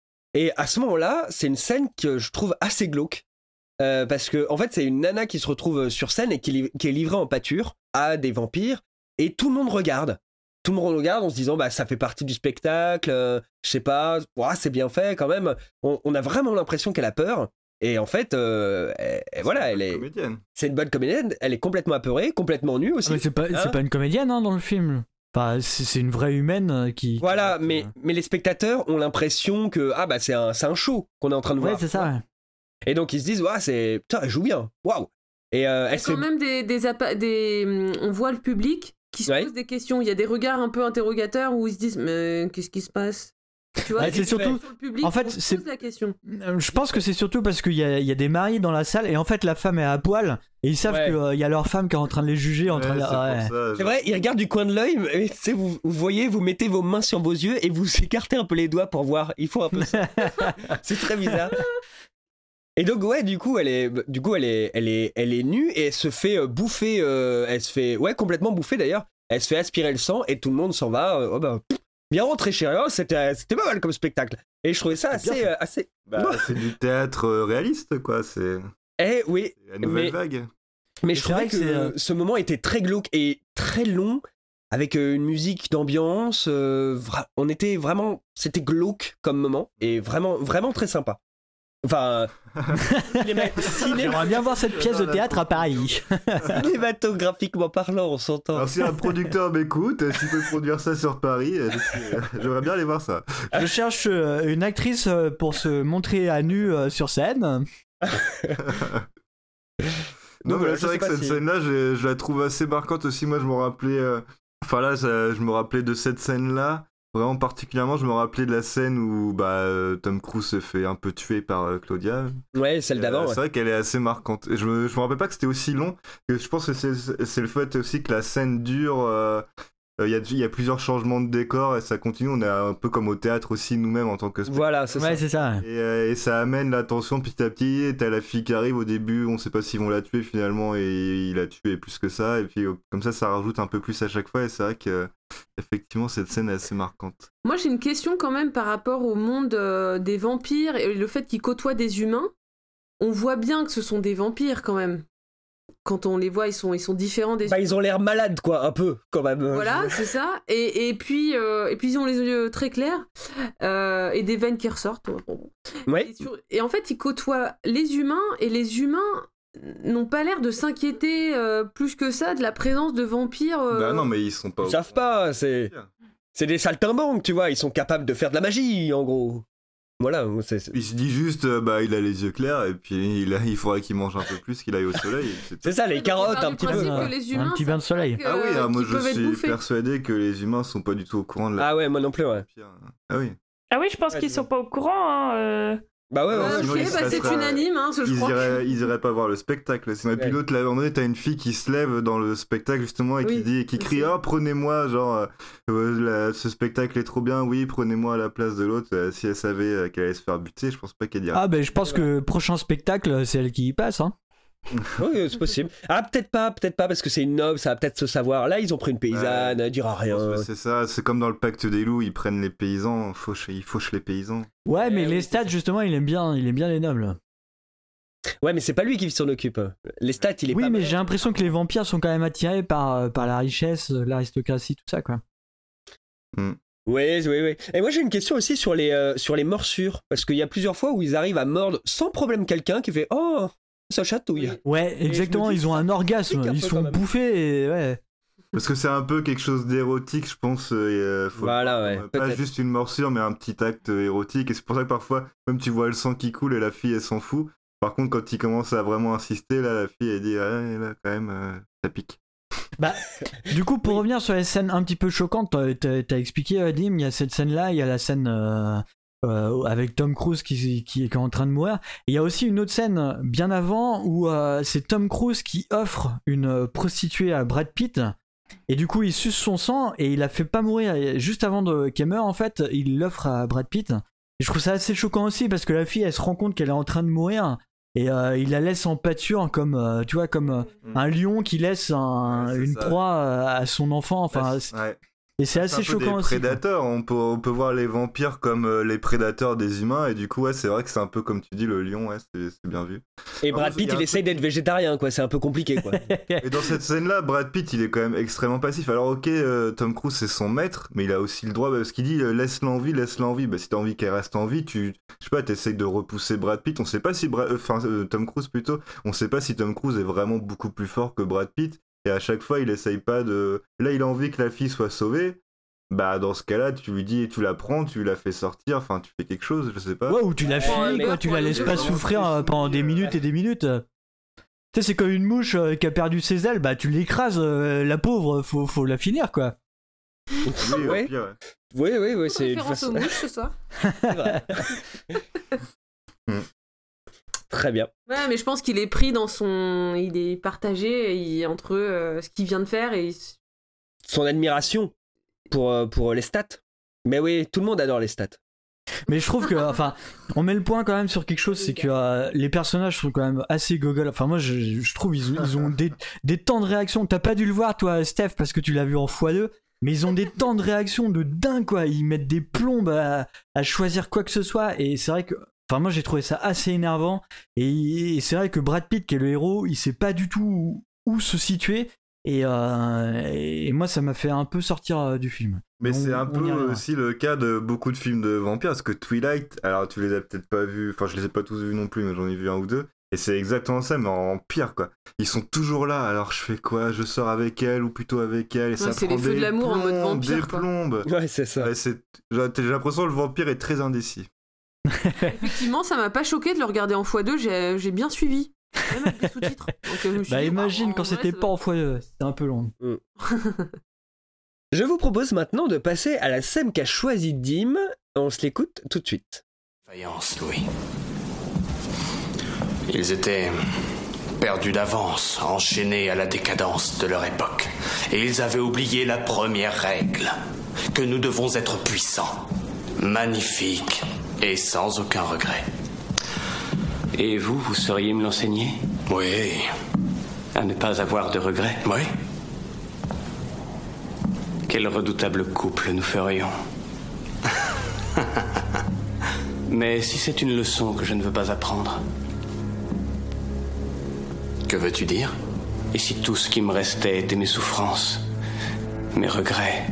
Et à ce moment-là, c'est une scène que je trouve assez glauque. Euh, parce que en fait, c'est une nana qui se retrouve sur scène et qui, li- qui est livrée en pâture à des vampires. Et tout le monde regarde. Tout le monde regarde en se disant bah ça fait partie du spectacle. euh, je sais pas. Ouah, c'est bien fait quand même. On, on a vraiment l'impression qu'elle a peur. Et en fait, euh, elle- elle- voilà, elle est. C'est une bonne comédienne. Elle est complètement apeurée, complètement nue aussi. Mais c'est pas, Hein c'est pas une comédienne hein, dans le film. Enfin, c'est, c'est une vraie humaine euh, qui. Voilà, mais, mais les spectateurs ont l'impression que ah bah c'est un, c'est un show qu'on est en train de Ouais, voir. c'est ça. Ouais. Et donc ils se disent ouais c'est putain elle joue bien, waouh. Et euh, Il y elle a se quand fait même des, des, appa- des hum, on voit le public qui se Ouais. pose des questions. Il y a des regards un peu interrogateurs où ils se disent mais qu'est-ce qui se passe? Tu vois, Ouais, c'est et surtout- sur le public, en fait, on se c'est- pose la question. Euh, Je pense que c'est surtout parce qu'il y a, il y a des maris dans la salle et en fait la femme est à poil et ils savent Ouais. qu'il y a leur femme qui est en train de les juger. En train de... ouais. C'est vrai, ils regardent du coin de l'œil, mais tu sais, vous, vous voyez, vous mettez vos mains sur vos yeux et vous écartez un peu les doigts pour voir. Il faut un peu ça. C'est très bizarre. Et donc ouais, du coup, elle est, du coup, elle est, elle est, elle est nue et elle se fait euh, bouffer. euh, elle se fait, ouais, complètement bouffer d'ailleurs. Elle se fait aspirer le sang et tout le monde s'en va. euh, oh bah, pff, bien rentré chérie, oh, c'était, c'était pas mal comme spectacle. Et je trouvais ça C'est bien assez, fait. euh, assez. Bah, c'est du théâtre euh, réaliste, quoi. C'est Eh oui. la nouvelle mais- vague. Mais Et je c'est vrai trouvais que que, c'est, euh, ce moment était très glauque et très long, avec euh, une musique d'ambiance. euh, vra- on était vraiment, c'était glauque comme moment et vraiment, vraiment très sympa. Enfin, cinéma- ciné- J'aimerais bien voir cette pièce de théâtre à Paris. cinématographiquement parlant, on s'entend. Alors si un producteur m'écoute, s'il peut produire ça sur Paris, euh, j'aimerais bien aller voir ça. Je cherche euh, une actrice euh, pour se montrer à nu euh, sur scène. Non, mais voilà, là, je c'est vrai sais que pas cette si- scène-là, je, je la trouve assez marquante aussi. Moi, je me rappelais. euh, Enfin, là, ça- je me rappelais de cette scène-là. Vraiment particulièrement, je me rappelais de la scène où bah, euh, Tom Cruise se fait un peu tuer par euh, Claudia. Ouais, celle d'avant. Euh, ouais. C'est vrai qu'elle est assez marquante. Et je, me, je me rappelle pas que c'était aussi long. Que je pense que c'est, c'est le fait aussi que la scène dure. euh, Il y, a, il y a plusieurs changements de décor et ça continue. On est un peu comme au théâtre aussi nous-mêmes en tant que spectateur. Voilà, c'est Ouais, ça. c'est ça. Et, euh, et ça amène la tension petit à petit. Et t'as la fille qui arrive au début, on sait pas s'ils vont la tuer finalement, et il a tué plus que ça. Et puis euh, comme ça, ça rajoute un peu plus à chaque fois. Et c'est vrai que euh, effectivement, cette scène est assez marquante. Moi, j'ai une question quand même par rapport au monde euh, des vampires et le fait qu'ils côtoient des humains. On voit bien que ce sont des vampires quand même. Quand on les voit, ils sont, ils sont différents des Bah, ils ont l'air malades, quoi, un peu, quand même. Voilà, c'est ça. Et, et, puis, euh, et puis, ils ont les yeux très clairs euh, et des veines qui ressortent. Ouais. Et, sur- et en fait, ils côtoient les humains et les humains n'ont pas l'air de s'inquiéter euh, plus que ça de la présence de vampires. euh, Bah non, mais ils sont pas. Ils au savent pas, c'est... C'est des saltimbanques, tu vois, ils sont capables de faire de la magie, en gros. Voilà, c'est... c'est- Il se dit juste, euh, bah il a les yeux clairs et puis il, a, il faudrait qu'il mange un peu plus, qu'il aille au soleil. C'est, C'est ça, les carottes, part un du petit peu. principe peu, que les humains un petit bain de soleil. savent Ah oui, que- ah, moi qu'ils je peuvent être suis bouffés. persuadé que les humains sont pas du tout au courant de la. Ah ouais, moi non plus, ouais. Ah oui. Ah oui, je pense Ouais, qu'ils c'est sont pas au courant. Hein, euh. Bah ouais, ouais, Ah, sinon, ok, ils bah, seraient- c'est unanime, hein, je Ils crois. iraient, ils iraient pas voir le spectacle. Et puis Ouais. l'autre, là, à un moment donné, t'as une fille qui se lève dans le spectacle justement et qui Oui, dit, qui crie, aussi. oh prenez-moi, genre euh, euh, la- ce spectacle est trop bien, oui prenez-moi à la place de l'autre. Euh, si elle savait euh, qu'elle allait se faire buter, je pense pas qu'elle dirait. Ah, ben je pense que prochain spectacle, c'est elle qui y passe. Hein. Oui, c'est possible. Ah, peut-être pas, peut-être pas, parce que c'est une noble, ça va peut-être se savoir. Là, ils ont pris une paysanne, elle dira Je pense rien. que c'est ça, c'est comme dans le pacte des loups, ils prennent les paysans, fauchent, ils fauchent les paysans. Ouais, mais Eh oui, les c'est stats, ça. justement, il aime bien, il aime bien les nobles. Ouais, mais c'est pas lui qui s'en occupe. Les stats, il est Oui, pas... mais j'ai l'impression que les vampires sont quand même attirés par, euh, par la richesse, l'aristocratie, tout ça, quoi. Hmm. Oui, oui, oui. Et moi, j'ai une question aussi sur les, euh, sur les morsures. Parce qu'il y a plusieurs fois où ils arrivent à mordre sans problème quelqu'un qui fait « Oh, ça chatouille ». Ouais, Et exactement, je me dis, ils ont ça un orgasme, pique un ils peu sont quand même. bouffés et ouais. Parce que c'est un peu quelque chose d'érotique, je pense. euh, et, euh, faut Voilà, le voir ouais, comme, euh, pas peut-être. juste une morsure, mais un petit acte euh, érotique. Et c'est pour ça que parfois, même tu vois le sang qui coule et la fille, elle s'en fout. Par contre, quand il commence à vraiment insister, là, la fille, elle dit, ouais, là, quand même, euh, ça pique. Bah, du coup, pour revenir sur les scènes un petit peu choquantes, t'as, t'as- t'as expliqué, euh, Dim, il y a cette scène-là, il y a la scène euh, euh, avec Tom Cruise qui, qui, qui est en train de mourir. Et il y a aussi une autre scène bien avant où euh, c'est Tom Cruise qui offre une euh, prostituée à Brad Pitt. Et du coup, il suce son sang et il la fait pas mourir. Et juste avant de, qu'elle meure, en fait, il l'offre à Brad Pitt. Et je trouve ça assez choquant aussi parce que la fille, elle se rend compte qu'elle est en train de mourir. Et euh, il la laisse en pâture comme, euh, tu vois, comme euh, un lion qui laisse un- Ouais, c'est une ça. proie euh, à son enfant. Enfin, Ouais, c'est- ouais. et c'est assez un peu choquant des aussi. quoi. prédateurs, on peut, on peut voir les vampires comme euh, les prédateurs des humains, et du coup, ouais, c'est vrai que c'est un peu comme tu dis, le lion, ouais, c'est, c'est bien vu. Et Brad Alors, Pitt, il y a il un essaye d'être végétarien, quoi. C'est un peu compliqué, quoi. Et dans cette scène-là, Brad Pitt, il est quand même extrêmement passif. Alors, ok, euh, Tom Cruise, c'est son maître, mais il a aussi le droit, parce qu'il dit, euh, laisse-la en vie, laisse-la en vie. Bah, si t'as envie qu'elle reste en vie, tu, je sais pas, t'essayes de repousser Brad Pitt. On sait pas si, Bra- euh, enfin, euh, Tom Cruise plutôt, on sait pas si Tom Cruise est vraiment beaucoup plus fort que Brad Pitt. Et à chaque fois, il essaye pas de. Là, il a envie que la fille soit sauvée. Bah, dans ce cas-là, tu lui dis, tu la prends, tu la fais sortir, enfin, tu fais quelque chose, je sais pas. Ouais, ou tu la Ouais, finis, mais quoi, là, tu pour la le laisses coup, pas vraiment souffrir euh, pendant des fini, minutes euh, et des minutes. Tu sais, c'est comme une mouche euh, qui a perdu ses ailes, bah tu l'écrases, euh, la pauvre, faut, faut la finir, quoi. Oui, au Ouais. pire, ouais. Oui, oui, oui, c'est une Référence façon... aux mouches ce soir. C'est vrai. Très bien. Ouais, mais je pense qu'il est pris dans son. Il est partagé il- entre euh, ce qu'il vient de faire et. Son admiration pour, euh, pour les stats. Mais oui, tout le monde adore les stats. Mais je trouve que, enfin, on met le point quand même sur quelque chose, c'est que euh, les personnages sont quand même assez gogol. Enfin, moi, je, je trouve ils ont, ils ont des, des temps de réaction. T'as pas dû le voir, toi, Steph, parce que tu l'as vu en fois deux. Mais ils ont des temps de réaction de dingue, quoi. Ils mettent des plombes à, à choisir quoi que ce soit. Et c'est vrai que, enfin, moi, j'ai trouvé ça assez énervant. Et, et c'est vrai que Brad Pitt, qui est le héros, il sait pas du tout où, où se situer. Et, euh, et moi, ça m'a fait un peu sortir euh, du film. Mais On- c'est un on peu y reviendra. aussi le cas de beaucoup de films de vampires, parce que Twilight, alors tu les as peut-être pas vus, enfin je les ai pas tous vus non plus, mais j'en ai vu un ou deux, et c'est exactement ça, mais en pire quoi. Ils sont toujours là, alors je fais quoi? Je sors avec elle ou plutôt avec elle, et Ouais, ça c'est prend les feux des de l'amour en mode plombes, vampire, des quoi. plombes. Ouais, c'est ça. Ouais, c'est... J'ai j'ai l'impression que le vampire est très indécis. Effectivement, ça m'a pas choqué de le regarder en fois deux, j'ai, j'ai bien suivi. Même avec les sous-titres. Donc, euh, je me suis Bah dit, imagine en quand vrai, c'était ça pas doit- en fois, euh, c'était un peu long. Je vous propose maintenant de passer à la scène qu'a choisie Dim. On se l'écoute tout de suite. Faïence, Louis. Ils étaient perdus d'avance, enchaînés à la décadence de leur époque. Et ils avaient oublié la première règle, que nous devons être puissants, magnifiques et sans aucun regret. Et vous, vous sauriez me l'enseigner? Oui. À ne pas avoir de regrets? Oui. Quel redoutable couple nous ferions. Mais si c'est une leçon que je ne veux pas apprendre, Que veux-tu dire? et si tout ce qui me restait était mes souffrances, mes regrets,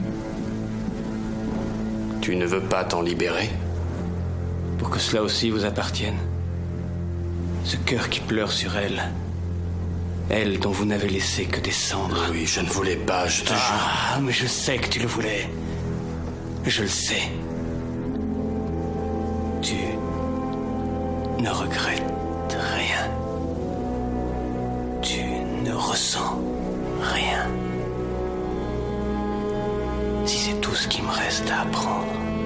Tu ne veux pas t'en libérer? pour que cela aussi vous appartienne? Ce cœur qui pleure sur elle, elle dont vous n'avez laissé que des cendres. Oui, je ne voulais pas, je te jure. Ah, mais je sais que tu le voulais. Je le sais. Tu ne regrettes rien. Tu ne ressens rien. Si c'est tout ce qui me reste à apprendre,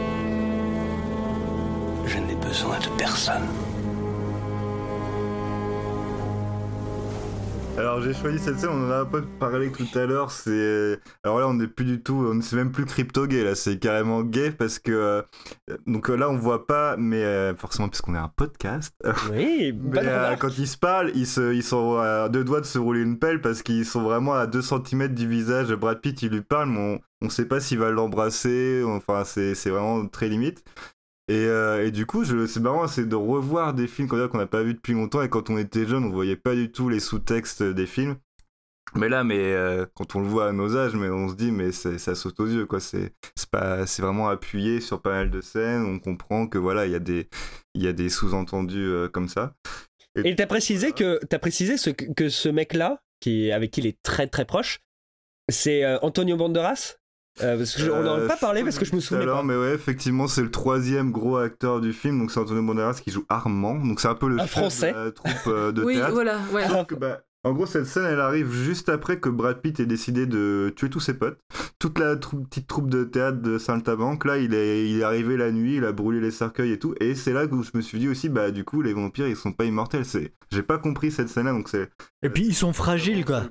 je n'ai besoin de personne. Alors j'ai choisi cette scène, on en a un peu parlé tout à l'heure, c'est... Alors là on n'est plus du tout, on c'est même plus crypto-gay là, c'est carrément gay parce que... euh, Donc euh, là on voit pas, mais euh, forcément puisqu'on est un podcast, Oui, mais bonne euh, remarque. quand ils se parlent, ils, se, ils sont à deux doigts de se rouler une pelle parce qu'ils sont vraiment à deux centimètres du visage. Brad Pitt il lui parle, mais on, on sait pas s'il va l'embrasser, enfin c'est, c'est vraiment très limite. Et, euh, et du coup, je, c'est marrant, c'est de revoir des films qu'on n'a pas vu depuis longtemps, et quand on était jeune, on voyait pas du tout les sous-textes des films. Mais là, mais euh, quand on le voit à nos âges, mais on se dit, mais c'est, ça saute aux yeux, quoi. C'est, c'est, pas, c'est vraiment appuyé sur pas mal de scènes, on comprend que voilà, il y a des, il y a des sous-entendus euh, comme ça. Et, et t'as précisé que t'as précisé ce, que ce mec-là, qui, avec qui il est très très proche, c'est euh, Antonio Banderas. Euh, parce que je- on n'en a pas parlé parce que je me souviens alors, pas. mais ouais, effectivement, c'est le troisième gros acteur du film, donc c'est Antonio Banderas qui joue Armand, donc c'est un peu le Un chef Français. de la troupe euh, de Oui, théâtre. voilà, ouais. Sauf que, bah, en gros, cette scène, elle arrive juste après que Brad Pitt ait décidé de tuer tous ses potes. Toute la trou- petite troupe de théâtre de Saltimbanque, là, il est, il est arrivé la nuit, il a brûlé les cercueils et tout, et c'est là que je me suis dit aussi, bah, du coup, les vampires, ils sont pas immortels. C'est... J'ai pas compris cette scène-là, donc c'est... Et puis ils sont fragiles quoi.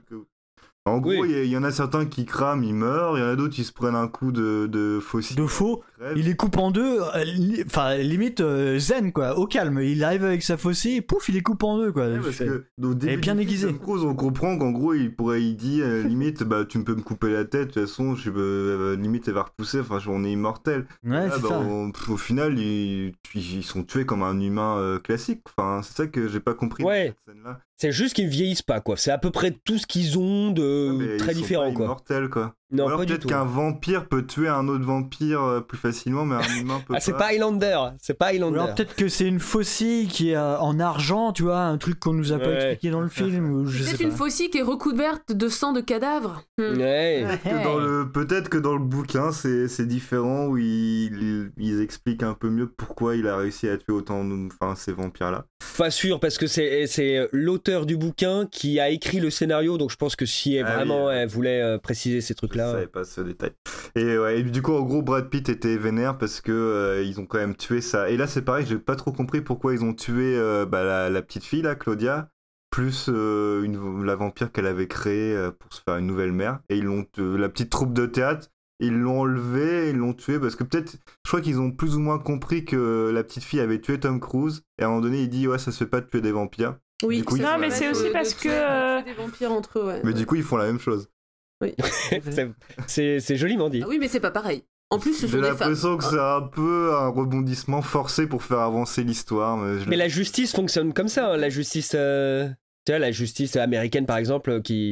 En gros, il y, y en a certains qui crament, ils meurent, il y en a d'autres qui se prennent un coup de, de fossile. De faux, il les coupe en deux, euh, li- enfin limite euh, zen quoi, au calme. Il arrive avec sa faucille et pouf, il les coupe en deux quoi. Ouais, parce Fait- que, au début Elle est bien du film, aiguisée. Tom Cruise, on comprend qu'en gros, il pourrait, il dit euh, limite, bah tu peux me couper la tête, de toute façon, je, euh, limite elle va repousser, enfin on est immortel. Ouais, Là, c'est bah, ça. on- au final, ils, ils sont tués comme un humain euh, classique. Enfin, c'est ça que j'ai pas compris. Ouais. dans cette scène-là. C'est juste qu'ils vieillissent pas, quoi. C'est à peu près tout ce qu'ils ont de Mais très ils sont différent, pas quoi. immortels, quoi. Non, Ou alors pas du peut-être tout. qu'un vampire peut tuer un autre vampire euh, plus facilement, mais un humain peut Ah, c'est pas Highlander, c'est pas Ou Highlander. alors peut-être que c'est une faucille qui est euh, en argent, tu vois, un truc qu'on nous a pas Ouais. expliqué dans le film, ou je sais C'est une pas. faucille qui est recouverte de sang de cadavre. Hmm. Ouais. Peut-être que dans le, peut-être que dans le bouquin, c'est, c'est différent, où ils, ils expliquent un peu mieux pourquoi il a réussi à tuer autant de, enfin, ces vampires-là. Pas sûr, parce que c'est, c'est l'auteur du bouquin qui a écrit le scénario, donc je pense que si elle, Ah vraiment oui, elle voulait euh, préciser ces Je trucs-là. savais pas ce détail. Et, ouais, et du coup, en gros, Brad Pitt était vénère parce que euh, ils ont quand même tué ça. Et là, c'est pareil, j'ai pas trop compris pourquoi ils ont tué euh, bah, la, la petite fille, là, Claudia, plus euh, une, la vampire qu'elle avait créée euh, pour se faire une nouvelle mère. Et ils l'ont, euh, la petite troupe de théâtre, ils l'ont enlevée, ils l'ont tuée parce que peut-être, je crois qu'ils ont plus ou moins compris que la petite fille avait tué Tom Cruise. Et à un moment donné, il dit, ouais, ça se fait pas de tuer des vampires. Oui, Du coup, ça ils se font fait la pas c'est de- aussi de parce tuer- que, de euh, tuer des vampires entre eux, ouais. Mais du coup, ils font la même chose. Oui. c'est, c'est, c'est joliment dit. Ah oui, mais c'est pas pareil. En plus, ce J'ai sont des femmes. l'impression que c'est un peu un rebondissement forcé pour faire avancer l'histoire. Mais, je Mais la justice fonctionne comme ça, hein. La justice, euh, tu vois, la justice américaine par exemple, qui,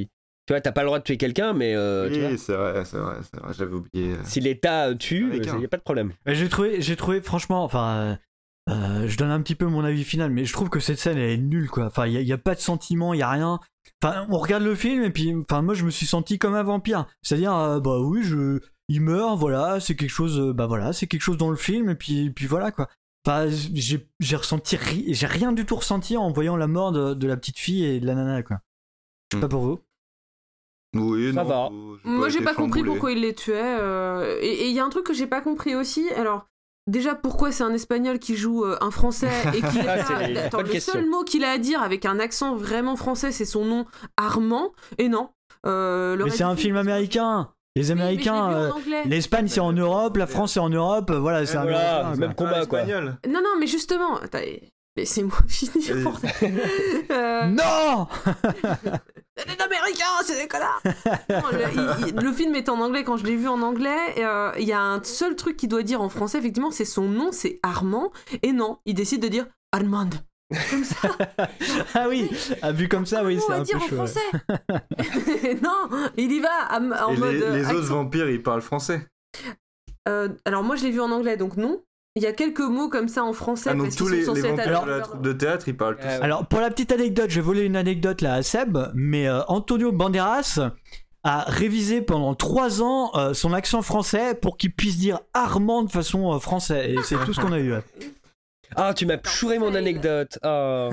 Tu vois, t'as pas le droit de tuer quelqu'un, mais euh, tu vois, Oui, c'est vrai, c'est vrai, c'est vrai, j'avais oublié. si l'État tue, il Américain. n'y a pas de problème. Mais j'ai trouvé, j'ai trouvé franchement, enfin, euh, euh, je donne un petit peu mon avis final, mais je trouve que cette scène elle est nulle quoi. Enfin, il y, a- y a pas de sentiment, il y a rien. Enfin, on regarde le film et puis, enfin, moi je me suis senti comme un vampire. C'est-à-dire, euh, bah oui, je, il meurt, voilà, c'est quelque chose, euh, bah voilà, c'est quelque chose dans le film et puis, puis voilà quoi. Enfin, j'ai, j'ai ressenti, ri- j'ai rien du tout ressenti en voyant la mort de, de la petite fille et de la nana quoi. Je sais pas pour vous. Oui, Ça non, va. j'ai Moi, j'ai été pas compris chamboulé. pourquoi il les tuait. euh, Et il y a un truc que j'ai pas compris aussi. Alors, déjà, pourquoi c'est un Espagnol qui joue euh, un Français et qui est Ah, pas- c'est une Attends, bonne le question. seul mot qu'il a à dire avec un accent vraiment français, c'est son nom Armand. Et non. euh, le Mais reste c'est du un film américain. Les Américains, mais je l'ai vu en euh, anglais. l'Espagne c'est en Europe, la France c'est en Europe, voilà, c'est un voilà, Américain, même quoi. combat quoi. Espagnol. Non, non, mais justement. Attends, laissez-moi finir. Vas-y. bordel. Euh, Non. C'est des Américains, c'est des connards. Non, le, il- il- le film est en anglais. Quand je l'ai vu en anglais, euh, il y a un seul truc qu'il doit dire en français. Effectivement, c'est son nom, c'est Armand. Et non, il décide de dire Armand. Comme ça. Ah oui, ah, vu comme ça, oui, Comment c'est on va un dire peu en chaud. ouais. français Non, il y va à- en Et mode. les, euh, les autres accent. vampires, ils parlent français. Euh, alors moi, je l'ai vu en anglais, donc non. Il y a quelques mots comme ça en français. Ah, donc parce tous qu'ils les, sont les censés être vampires à de la troupe de théâtre, ils parlent tous. Euh, Alors, pour la petite anecdote, je vais voler une anecdote là à Seb, mais euh, Antonio Banderas a révisé pendant trois ans euh, son accent français pour qu'il puisse dire Armand de façon euh, française. Et c'est tout ce qu'on a eu. ouais. Ah, tu m'as chouré mon anecdote. Oh.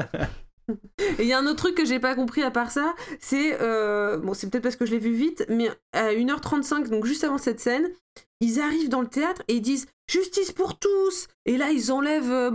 Et il y a un autre truc que j'ai pas compris à part ça, c'est euh, bon, c'est peut-être parce que je l'ai vu vite, mais à une heure trente-cinq, donc juste avant cette scène, ils arrivent dans le théâtre et ils disent justice pour tous. Et là, ils enlèvent euh,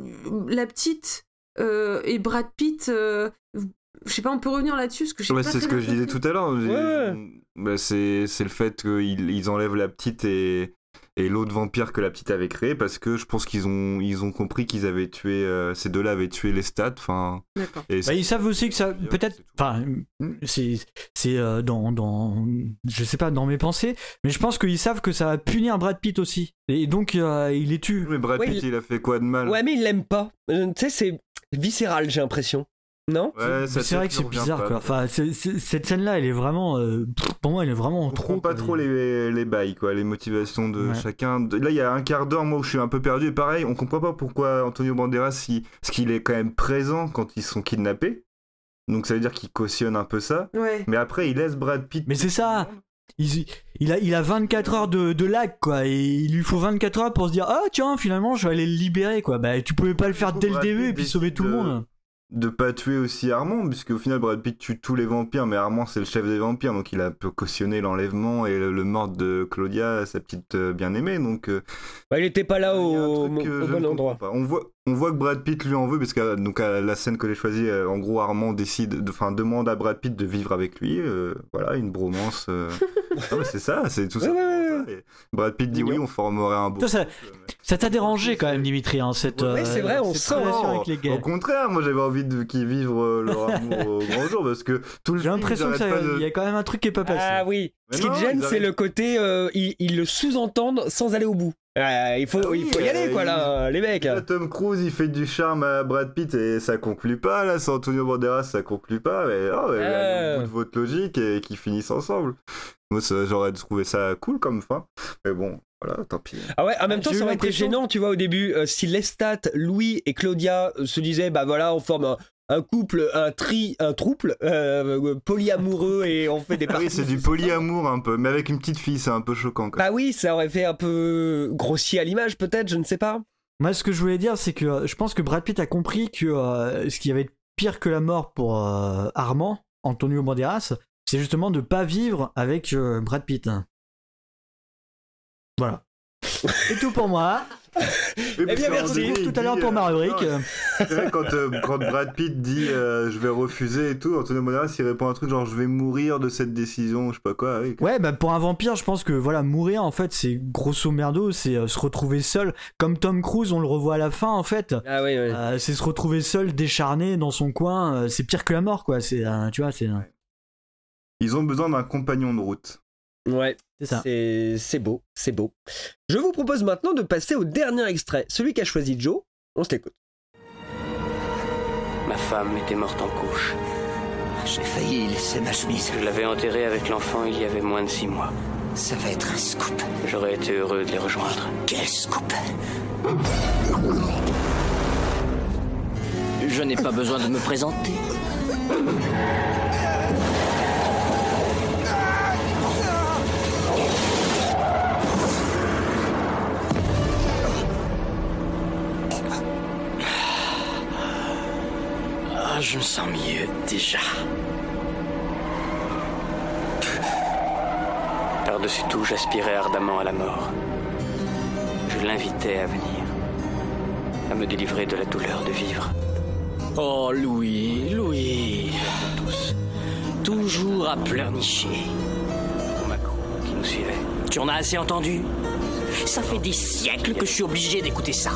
la petite euh, et Brad Pitt. euh, je sais pas, on peut revenir là-dessus parce que j'ai Ouais, pas c'est très ce que bien je disais compris. tout à l'heure. J'ai- Ouais. Bah, c'est c'est le fait qu'ils ils enlèvent la petite et, et l'autre vampire que la petite avait créé parce que je pense qu'ils ont, ils ont compris qu'ils avaient tué, euh, ces deux-là avaient tué les stats. Enfin, D'accord. et Bah, ils savent aussi que ça, peut-être, enfin, c'est, c'est euh, dans, dans, je sais pas, dans mes pensées, mais je pense qu'ils savent que ça va punir Brad Pitt aussi, et donc euh, il les tue. Mais Brad Ouais, Pitt, il- il... a fait quoi de mal? Ouais, mais il l'aime pas. Euh, Tu sais, c'est viscéral, j'ai l'impression. Non Ouais, ça C'est vrai que te c'est revient bizarre pas. quoi. Enfin, c'est- c'est- cette scène-là, elle est vraiment, euh, pff, pour moi, elle est vraiment On trop. comprend pas quoi. trop les, les bails, quoi, les motivations de Ouais. chacun. De- Là, il y a un quart d'heure, moi, où je suis un peu perdu. Et pareil, on comprend pas pourquoi Antonio Banderas, il... parce qu'il est quand même présent quand ils sont kidnappés. Donc ça veut dire qu'il cautionne un peu ça. Ouais. Mais après, il laisse Brad Pitt. Mais c'est ça. Il, il a, il a vingt-quatre heures de, de lag quoi, et il lui faut vingt-quatre heures pour se dire ah tiens finalement je vais aller le libérer quoi. Bah tu pouvais pas le faire dès le Brad début Pitt et puis décide sauver tout le de- monde. de pas tuer aussi Armand, puisque au final Brad Pitt tue tous les vampires, mais Armand c'est le chef des vampires, donc il a un peu cautionné l'enlèvement et le, le meurtre de Claudia, sa petite euh, bien-aimée, donc euh, Bah, il était pas là il y a un au, truc que au je bon ne endroit. comprends pas. On voit, on voit que Brad Pitt lui en veut, parce que donc, à la scène que j'ai choisie, euh, en gros Armand décide, enfin demande à Brad Pitt de vivre avec lui, euh, voilà, une bromance. euh. Non, mais c'est ça, c'est tout ça. ça. Et Brad Pitt dit oui, on formerait un beau. Toi, ça, ça t'a dérangé quand même Dimitri hein, cette, Ouais, euh, c'est vrai, on cette sent. relation avec les Au gays. contraire, moi j'avais envie de qu'ils vivent euh, leur amour au grand jour parce que tout le J'ai film, l'impression ils qu'il arrêtent pas de- y a quand même un truc qui est pas passé. Ah oui. Mais Ce qui non, te gêne, ils c'est arrêtent- le côté. euh, ils, ils le sous-entendent sans aller au bout. Euh, il faut, Ah oui, il faut y aller, euh, quoi, là, les mecs. Là, Tom Cruise, il fait du charme à Brad Pitt et ça conclut pas. Là, c'est Antonio Banderas, ça conclut pas. Mais oh, mais allez Euh. au bout de votre logique et qu'ils finissent ensemble. Moi, ça- j'aurais trouvé ça cool comme fin. Mais bon, voilà, tant pis. Ah ouais, en même temps, J'ai eu ça aurait été l'impression- gênant, tu vois, au début, euh, si Lestat, Louis et Claudia euh, se disaient, bah voilà, on forme un, un couple, un tri, un trouble, euh, polyamoureux et on fait des Ah oui, parties. c'est du polyamour un peu, mais avec une petite fille, c'est un peu choquant. Quand même. Bah oui, ça aurait fait un peu grossier à l'image, peut-être, je ne sais pas. Moi, ce que je voulais dire, c'est que euh, je pense que Brad Pitt a compris que euh, ce qui avait été pire que la mort pour euh, Armand, Antonio Banderas, c'est justement de pas vivre avec euh, Brad Pitt. Voilà. C'est tout pour moi. Oui, parce bien, qu'à un merci. moment donné, il Tout à l'heure dit, pour ma euh, rubrique. non, C'est vrai, quand, euh, quand Brad Pitt dit euh, je vais refuser et tout, Antonio Banderas il répond un truc genre je vais mourir de cette décision, je sais pas quoi. Oui. Ouais, bah pour un vampire, je pense que voilà, mourir en fait, c'est grosso merdo, c'est euh, se retrouver seul. Comme Tom Cruise, on le revoit à la fin en fait. Ah oui, oui. Euh, c'est se retrouver seul, décharné dans son coin. euh, c'est pire que la mort, quoi. C'est, euh, tu vois, c'est. euh, Ils ont besoin d'un compagnon de route. Ouais, C'est ça. c'est c'est beau, c'est beau. Je vous propose maintenant de passer au dernier extrait, celui qu'a choisi Joe. On se l'écoute. Ma femme était morte en couche. J'ai failli laisser ma chemise. Je l'avais enterré avec l'enfant il y avait moins de six mois. Ça va être un scoop. J'aurais été heureux de les rejoindre. Quel scoop? Je n'ai pas besoin de me présenter. Ah, je me sens mieux déjà. Par-dessus tout, j'aspirais ardemment à la mort. Je l'invitais à venir, à me délivrer de la douleur de vivre. Oh, Louis, Louis. Tous. Toujours à pleurnicher. Pour Macron, qui nous suivait. Tu en as assez entendu? Ça fait des siècles que je suis obligé d'écouter ça.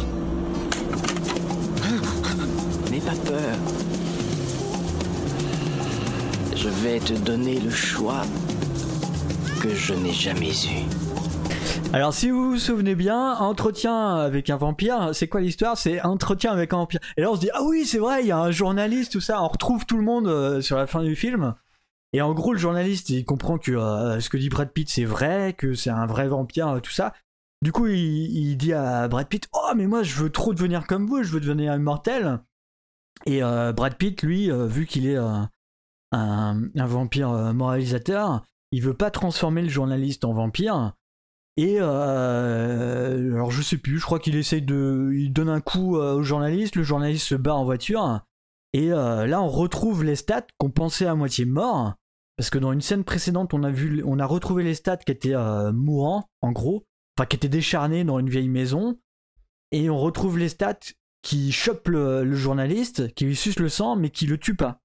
N'aie pas peur. Je vais te donner le choix que je n'ai jamais eu. Alors si vous vous souvenez bien, Entretien avec un vampire, c'est quoi l'histoire? C'est Entretien avec un vampire. Et là on se dit, ah oui c'est vrai, il y a un journaliste, tout ça, on retrouve tout le monde euh, sur la fin du film. Et en gros le journaliste il comprend que euh, ce que dit Brad Pitt c'est vrai, que c'est un vrai vampire, euh, tout ça. Du coup il, il dit à Brad Pitt, oh mais moi je veux trop devenir comme vous, je veux devenir immortel. Et euh, Brad Pitt lui, euh, vu qu'il est euh, un, un vampire euh, moralisateur, il veut pas transformer le journaliste en vampire. Et euh, alors je sais plus, je crois qu'il essaye de, il donne un coup euh, au journaliste, le journaliste se bat en voiture, et euh, là on retrouve les stats qu'on pensait à moitié morts, parce que dans une scène précédente on a vu, on a retrouvé les stats qui étaient euh, mourants, en gros, enfin qui étaient décharnés dans une vieille maison, et on retrouve les stats qui chopent le, le journaliste, qui lui sucent le sang, mais qui le tuent pas.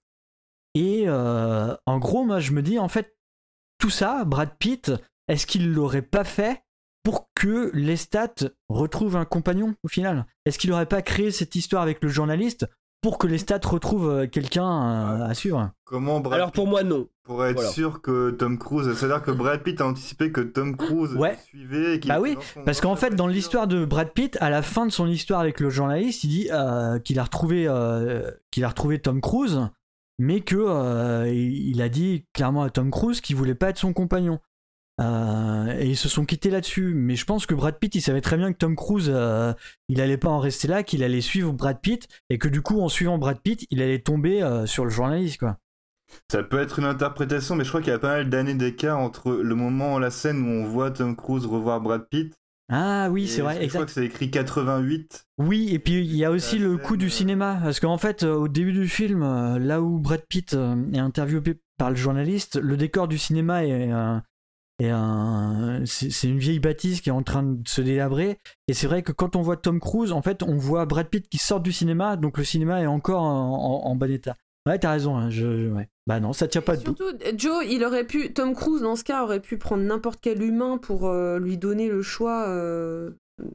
Et euh, en gros, moi je me dis en fait tout ça, Brad Pitt, est-ce qu'il l'aurait pas fait pour que Lestat retrouve un compagnon au final? Est-ce qu'il aurait pas créé cette histoire avec le journaliste pour que Lestat retrouve quelqu'un à, à suivre? Comment Brad Alors pour moi non. Pour être voilà. sûr que Tom Cruise, c'est-à-dire que Brad Pitt a anticipé que Tom Cruise ouais. suivait et qu'il bah oui, parce qu'en fait dans l'histoire de Brad Pitt, à la fin de son histoire avec le journaliste, il dit euh, qu'il a retrouvé euh, qu'il a retrouvé Tom Cruise, mais que euh, il a dit clairement à Tom Cruise qu'il voulait pas être son compagnon. Euh, et ils se sont quittés là-dessus, mais je pense que Brad Pitt il savait très bien que Tom Cruise euh, il allait pas en rester là, qu'il allait suivre Brad Pitt, et que du coup en suivant Brad Pitt il allait tomber euh, sur le journaliste quoi. Ça peut être une interprétation, mais je crois qu'il y a pas mal d'années d'écart entre le moment, la scène où on voit Tom Cruise revoir Brad Pitt. Ah oui, c'est vrai, exact. Je crois que c'est écrit quatre-vingt-huit. Oui, et puis il y a aussi le coup du cinéma, parce qu'en fait euh, au début du film, euh, là où Brad Pitt euh, est interviewé par le journaliste, le décor du cinéma est euh, Et un... c'est, c'est une vieille bâtisse qui est en train de se délabrer. Et c'est vrai que quand on voit Tom Cruise, en fait, on voit Brad Pitt qui sort du cinéma, donc le cinéma est encore en, en, en bon état. Ouais, t'as raison. Hein, je... ouais. Bah non, ça tient pas de Surtout, Joe, il aurait pu, Tom Cruise dans ce cas aurait pu prendre n'importe quel humain pour euh, lui donner le choix euh,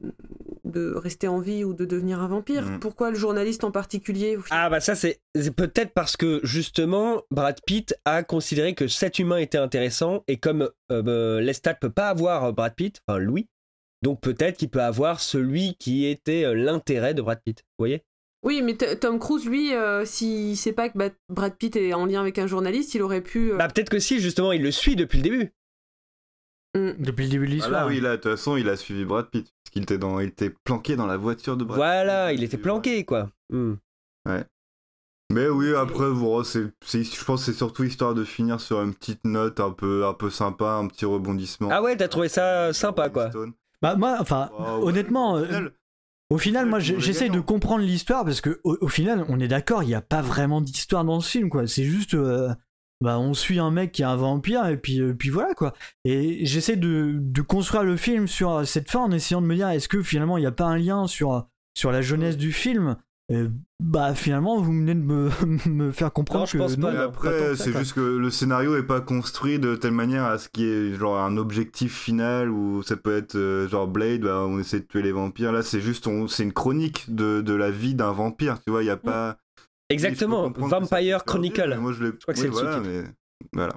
de rester en vie ou de devenir un vampire. Mmh. Pourquoi le journaliste en particulier? Ah bah ça c'est, c'est peut-être parce que justement Brad Pitt a considéré que cet humain était intéressant, et comme euh, Lestat peut pas avoir Brad Pitt, enfin Louis, donc peut-être qu'il peut avoir celui qui était l'intérêt de Brad Pitt, vous voyez? Oui, mais t- Tom Cruise, lui, euh, s'il sait pas que bah, Brad Pitt est en lien avec un journaliste, il aurait pu... Euh... Bah peut-être que si, justement, il le suit depuis le début. Mm. Depuis le début de l'histoire. Ah là oui, là, de toute façon, il a suivi Brad Pitt, parce qu'il était, dans... il était planqué dans la voiture de Brad voilà, Pitt. Voilà, il était planqué, quoi. Mm. Ouais. Mais oui, après, bon, c'est, c'est, je pense que c'est surtout histoire de finir sur une petite note un peu, un peu sympa, un petit rebondissement. Ah ouais, t'as trouvé ça sympa, quoi. Bah moi, enfin, wow, honnêtement... Ouais. Euh... Au final, moi, j'essaye de comprendre l'histoire, parce que au, au final, on est d'accord, il n'y a pas vraiment d'histoire dans ce film, quoi. C'est juste, euh, bah, on suit un mec qui est un vampire, et puis, euh, puis voilà, quoi. Et j'essaie de, de construire le film sur cette fin, en essayant de me dire, est-ce que finalement, il n'y a pas un lien sur, sur la jeunesse du film? Et bah finalement vous venez de me, me faire comprendre non, je que pense non, pas, après ça, c'est quoi. Juste que le scénario est pas construit de telle manière à ce qu'il y ait genre un objectif final, où ça peut être euh, genre Blade, bah, on essaie de tuer les vampires. Là c'est juste on, c'est une chronique de, de la vie d'un vampire, tu vois, il y a pas exactement Vampire Chronicle. Moi je, le... je crois que oui, c'est voilà, le sous-titre. Mais... voilà.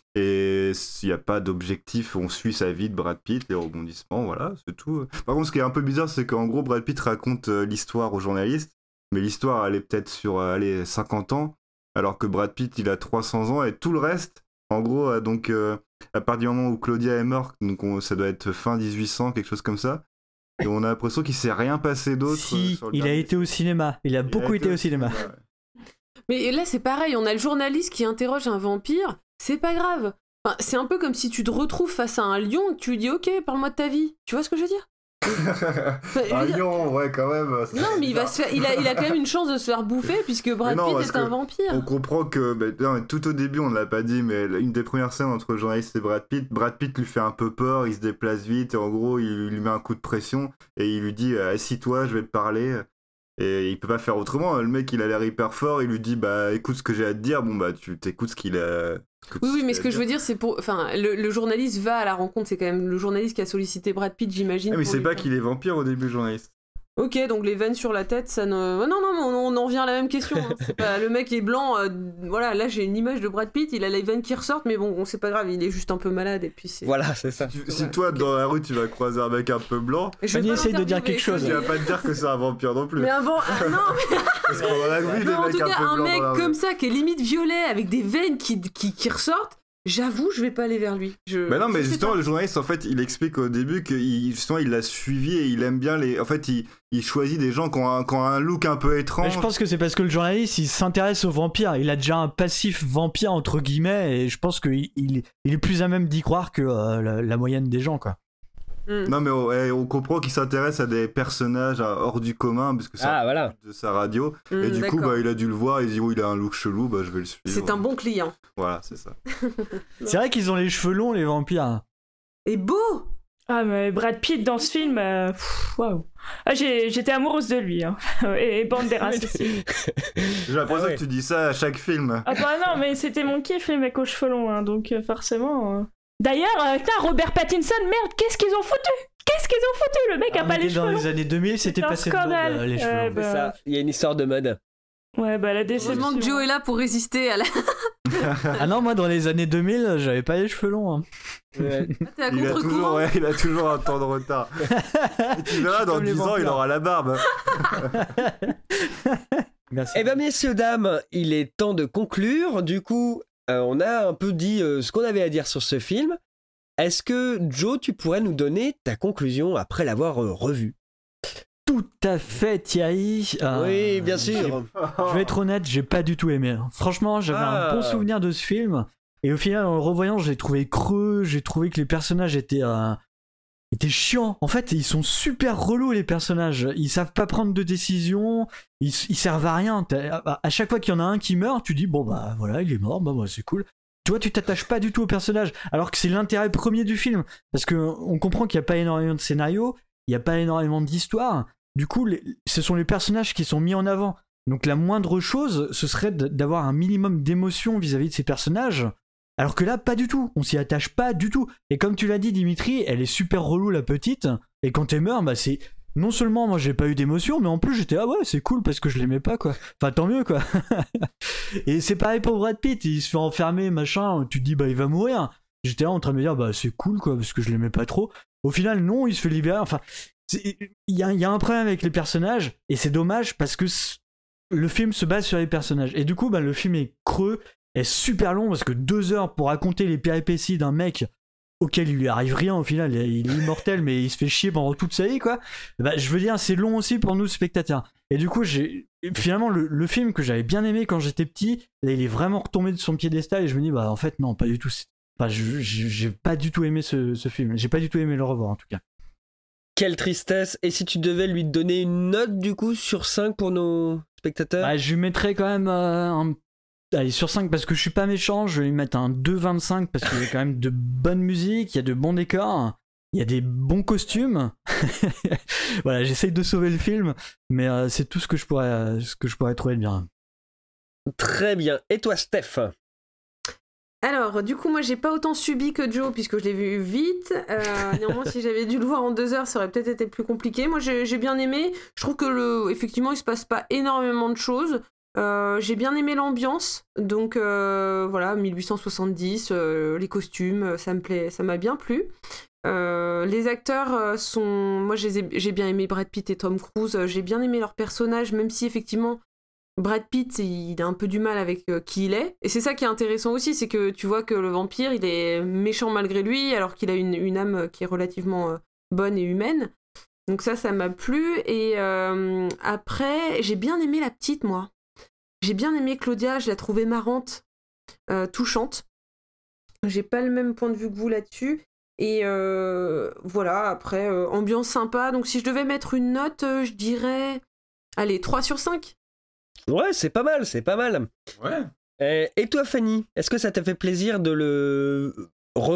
Et s'il n'y a pas d'objectif, on suit sa vie de Brad Pitt, les rebondissements, voilà, c'est tout. Par contre, ce qui est un peu bizarre, c'est qu'en gros, Brad Pitt raconte euh, l'histoire aux journalistes, mais l'histoire, elle est peut-être sur euh, allez, cinquante ans, alors que Brad Pitt, il a trois cents ans, et tout le reste, en gros, euh, donc, euh, à partir du moment où Claudia est morte, donc on, ça doit être fin dix-huit cents, quelque chose comme ça, et on a l'impression qu'il s'est rien passé d'autre. Si, euh, sur le il a dernier été au cinéma. Il a Il beaucoup a été au cinéma. cinéma, ouais. Mais là, c'est pareil, on a le journaliste qui interroge un vampire, c'est pas grave. Enfin, c'est un peu comme si tu te retrouves face à un lion et que tu lui dis « Ok, parle-moi de ta vie ». Tu vois ce que je veux dire ? Un lion, ouais, quand même. Non, mais il, va se faire, il, a, il a quand même une chance de se faire bouffer puisque Brad non, Pitt est un vampire. On comprend que, bah, non, tout au début, on ne l'a pas dit, mais une des premières scènes entre le journaliste et Brad Pitt, Brad Pitt lui fait un peu peur, il se déplace vite, et en gros, il, il lui met un coup de pression, et il lui dit « Assis-toi, je vais te parler ». Et il peut pas faire autrement, le mec il a l'air hyper fort, il lui dit bah écoute ce que j'ai à te dire, bon bah tu t'écoutes ce qu'il a... Oui oui mais ce que je veux dire c'est pour... Enfin le, le journaliste va à la rencontre, c'est quand même le journaliste qui a sollicité Brad Pitt j'imagine. Ah mais c'est lui... pas qu'il est vampire au début le journaliste. Ok, donc les veines sur la tête, ça ne... Non, non, mais on, on en vient à la même question. Hein. C'est pas... Le mec est blanc, euh, voilà, là j'ai une image de Brad Pitt, il a les veines qui ressortent, mais bon, c'est pas grave, il est juste un peu malade et puis c'est... Voilà, c'est ça. Si, si toi, dans la rue, tu vas croiser un mec un peu blanc, je vais essaye de dire quelque chose. Tu vas pas te dire que c'est un vampire non plus. Mais un vent... Ah, non mais... Parce qu'on en a vu des non, en mecs tout un cas, peu un blancs mec dans la comme rue. ça, qui est limite violet, avec des veines qui, qui, qui ressortent, j'avoue, je vais pas aller vers lui. Je... Bah non, mais je sais justement, pas. le journaliste, en fait, il explique au début que il, justement, il l'a suivi et il aime bien les. En fait, il, il choisit des gens qui ont, un, qui ont un look un peu étrange. Mais je pense que c'est parce que le journaliste, il s'intéresse aux vampires. Il a déjà un passif vampire, entre guillemets, et je pense qu'il il, il est plus à même d'y croire que euh, la, la moyenne des gens, quoi. Mm. Non, mais on, ouais, on comprend qu'il s'intéresse à des personnages à, hors du commun, parce que c'est Ah, voilà. de sa radio. Mm, et du coup, d'accord. bah, il a dû le voir, il dit, oh, il a un look chelou, bah, je vais le suivre. C'est un bon client. Voilà, c'est ça. C'est vrai qu'ils ont les cheveux longs, les vampires. Et beau. Ah, mais Brad Pitt dans ce film, euh, pff, waouh. Ah, j'ai, j'étais amoureuse de lui, hein. Et, et Banderas aussi. J'ai l'impression Ah ouais. que tu dis ça à chaque film. Ah bah non, mais c'était mon kiff, les mecs aux cheveux longs, hein, donc euh, forcément... euh. D'ailleurs, euh, putain, Robert Pattinson, merde, qu'est-ce qu'ils ont foutu? Qu'est-ce qu'ils ont foutu? Le mec a On pas était les cheveux dans longs. les années deux mille, c'était C'est un passé de mode, scandale. euh, les cheveux Ouais, longs. bah, C'est ça, il y a une histoire de mode. Ouais, bah la déception. Heureusement que Joe est là pour résister à la... Ah non, moi dans les années deux mille, j'avais pas les cheveux longs. Hein. Ouais. Ah, t'es à Il a, toujours, contre-courant. ouais, il a toujours un temps de retard. Et tu verras, dans comme les dix ans, il vampires. aura la barbe. Merci. Eh bien, messieurs, dames, il est temps de conclure. Du coup, euh, on a un peu dit euh, ce qu'on avait à dire sur ce film. Est-ce que, Joe, tu pourrais nous donner ta conclusion après l'avoir euh, revu? Tout à fait, Thierry. Euh, Oui, bien sûr. Je vais être honnête, j'ai pas du tout aimé. Franchement, j'avais Ah. un bon souvenir de ce film. Et au final, en le revoyant, j'ai trouvé creux. J'ai trouvé que les personnages étaient, euh, étaient chiants. En fait, ils sont super relous, les personnages. Ils savent pas prendre de décision. Ils, ils servent à rien. T'as- À, à chaque fois qu'il y en a un qui meurt, tu dis, bon, bah voilà, il est mort. Bah, bah c'est cool. Tu vois, tu t'attaches pas du tout au personnage. Alors que c'est l'intérêt premier du film. Parce qu'on comprend qu'il n'y a pas énormément de scénario. Il n'y a pas énormément d'histoire. Du coup, les, ce sont les personnages qui sont mis en avant. Donc la moindre chose, ce serait d- d'avoir un minimum d'émotion vis-à-vis de ces personnages. Alors que là, pas du tout. On s'y attache pas du tout. Et comme tu l'as dit, Dimitri, elle est super relou, la petite. Et quand elle meurt, bah c'est... Non seulement moi j'ai pas eu d'émotion, mais en plus j'étais ah ouais c'est cool parce que je l'aimais pas quoi. Enfin tant mieux quoi. Et c'est pareil pour Brad Pitt, il se fait enfermer machin, tu te dis bah il va mourir. J'étais là en train de me dire bah c'est cool quoi parce que je l'aimais pas trop. Au final non, il se fait libérer. Enfin il y a, y a un problème avec les personnages et c'est dommage parce que c- le film se base sur les personnages. Et du coup bah le film est creux, est super long parce que deux heures pour raconter les péripéties d'un mec auquel il lui arrive rien au final, il est immortel mais il se fait chier pendant toute sa vie quoi. Bah, je veux dire c'est long aussi pour nous spectateurs. Et du coup j'ai finalement le, le film que j'avais bien aimé quand j'étais petit, là il est vraiment retombé de son piédestal et je me dis bah en fait non pas du tout. Enfin, je, je, j'ai pas du tout aimé ce, ce film, j'ai pas du tout aimé le revoir en tout cas. Quelle tristesse. Et si tu devais lui donner une note du coup sur cinq pour nos spectateurs? Bah, je lui mettrais quand même euh, un... Allez, sur cinq parce que je suis pas méchant, je vais lui mettre un deux virgule vingt-cinq parce qu'il y a quand même de bonne musique, il y a de bons décors, il y a des bons costumes. Voilà, j'essaye de sauver le film, mais euh, c'est tout ce que je pourrais, euh, ce que je pourrais trouver de bien. Très bien. Et toi, Steph? Alors, du coup, moi, j'ai pas autant subi que Joe, puisque je l'ai vu vite. Euh, néanmoins, si j'avais dû le voir en deux heures, ça aurait peut-être été plus compliqué. Moi, j'ai, j'ai bien aimé. Je trouve que, le, effectivement, il se passe pas énormément de choses. Euh, j'ai bien aimé l'ambiance. Donc, euh, voilà, dix-huit cent soixante-dix, euh, les costumes, ça me plaît, ça m'a bien plu. Euh, les acteurs sont... Moi, je les ai- j'ai bien aimé Brad Pitt et Tom Cruise. J'ai bien aimé leurs personnages, même si, effectivement... Brad Pitt, il a un peu du mal avec euh, qui il est. Et c'est ça qui est intéressant aussi, c'est que tu vois que le vampire, il est méchant malgré lui, alors qu'il a une, une âme qui est relativement euh, bonne et humaine. Donc ça, ça m'a plu. Et euh, après, j'ai bien aimé la petite, moi. J'ai bien aimé Claudia, je la trouvais marrante, euh, touchante. J'ai pas le même point de vue que vous là-dessus. Et euh, voilà, après, euh, ambiance sympa. Donc si je devais mettre une note, euh, je dirais... Allez, trois sur cinq. Ouais, c'est pas mal, c'est pas mal. Ouais. Et, et toi, Fanny, est-ce que ça t'a fait plaisir de le revoir ?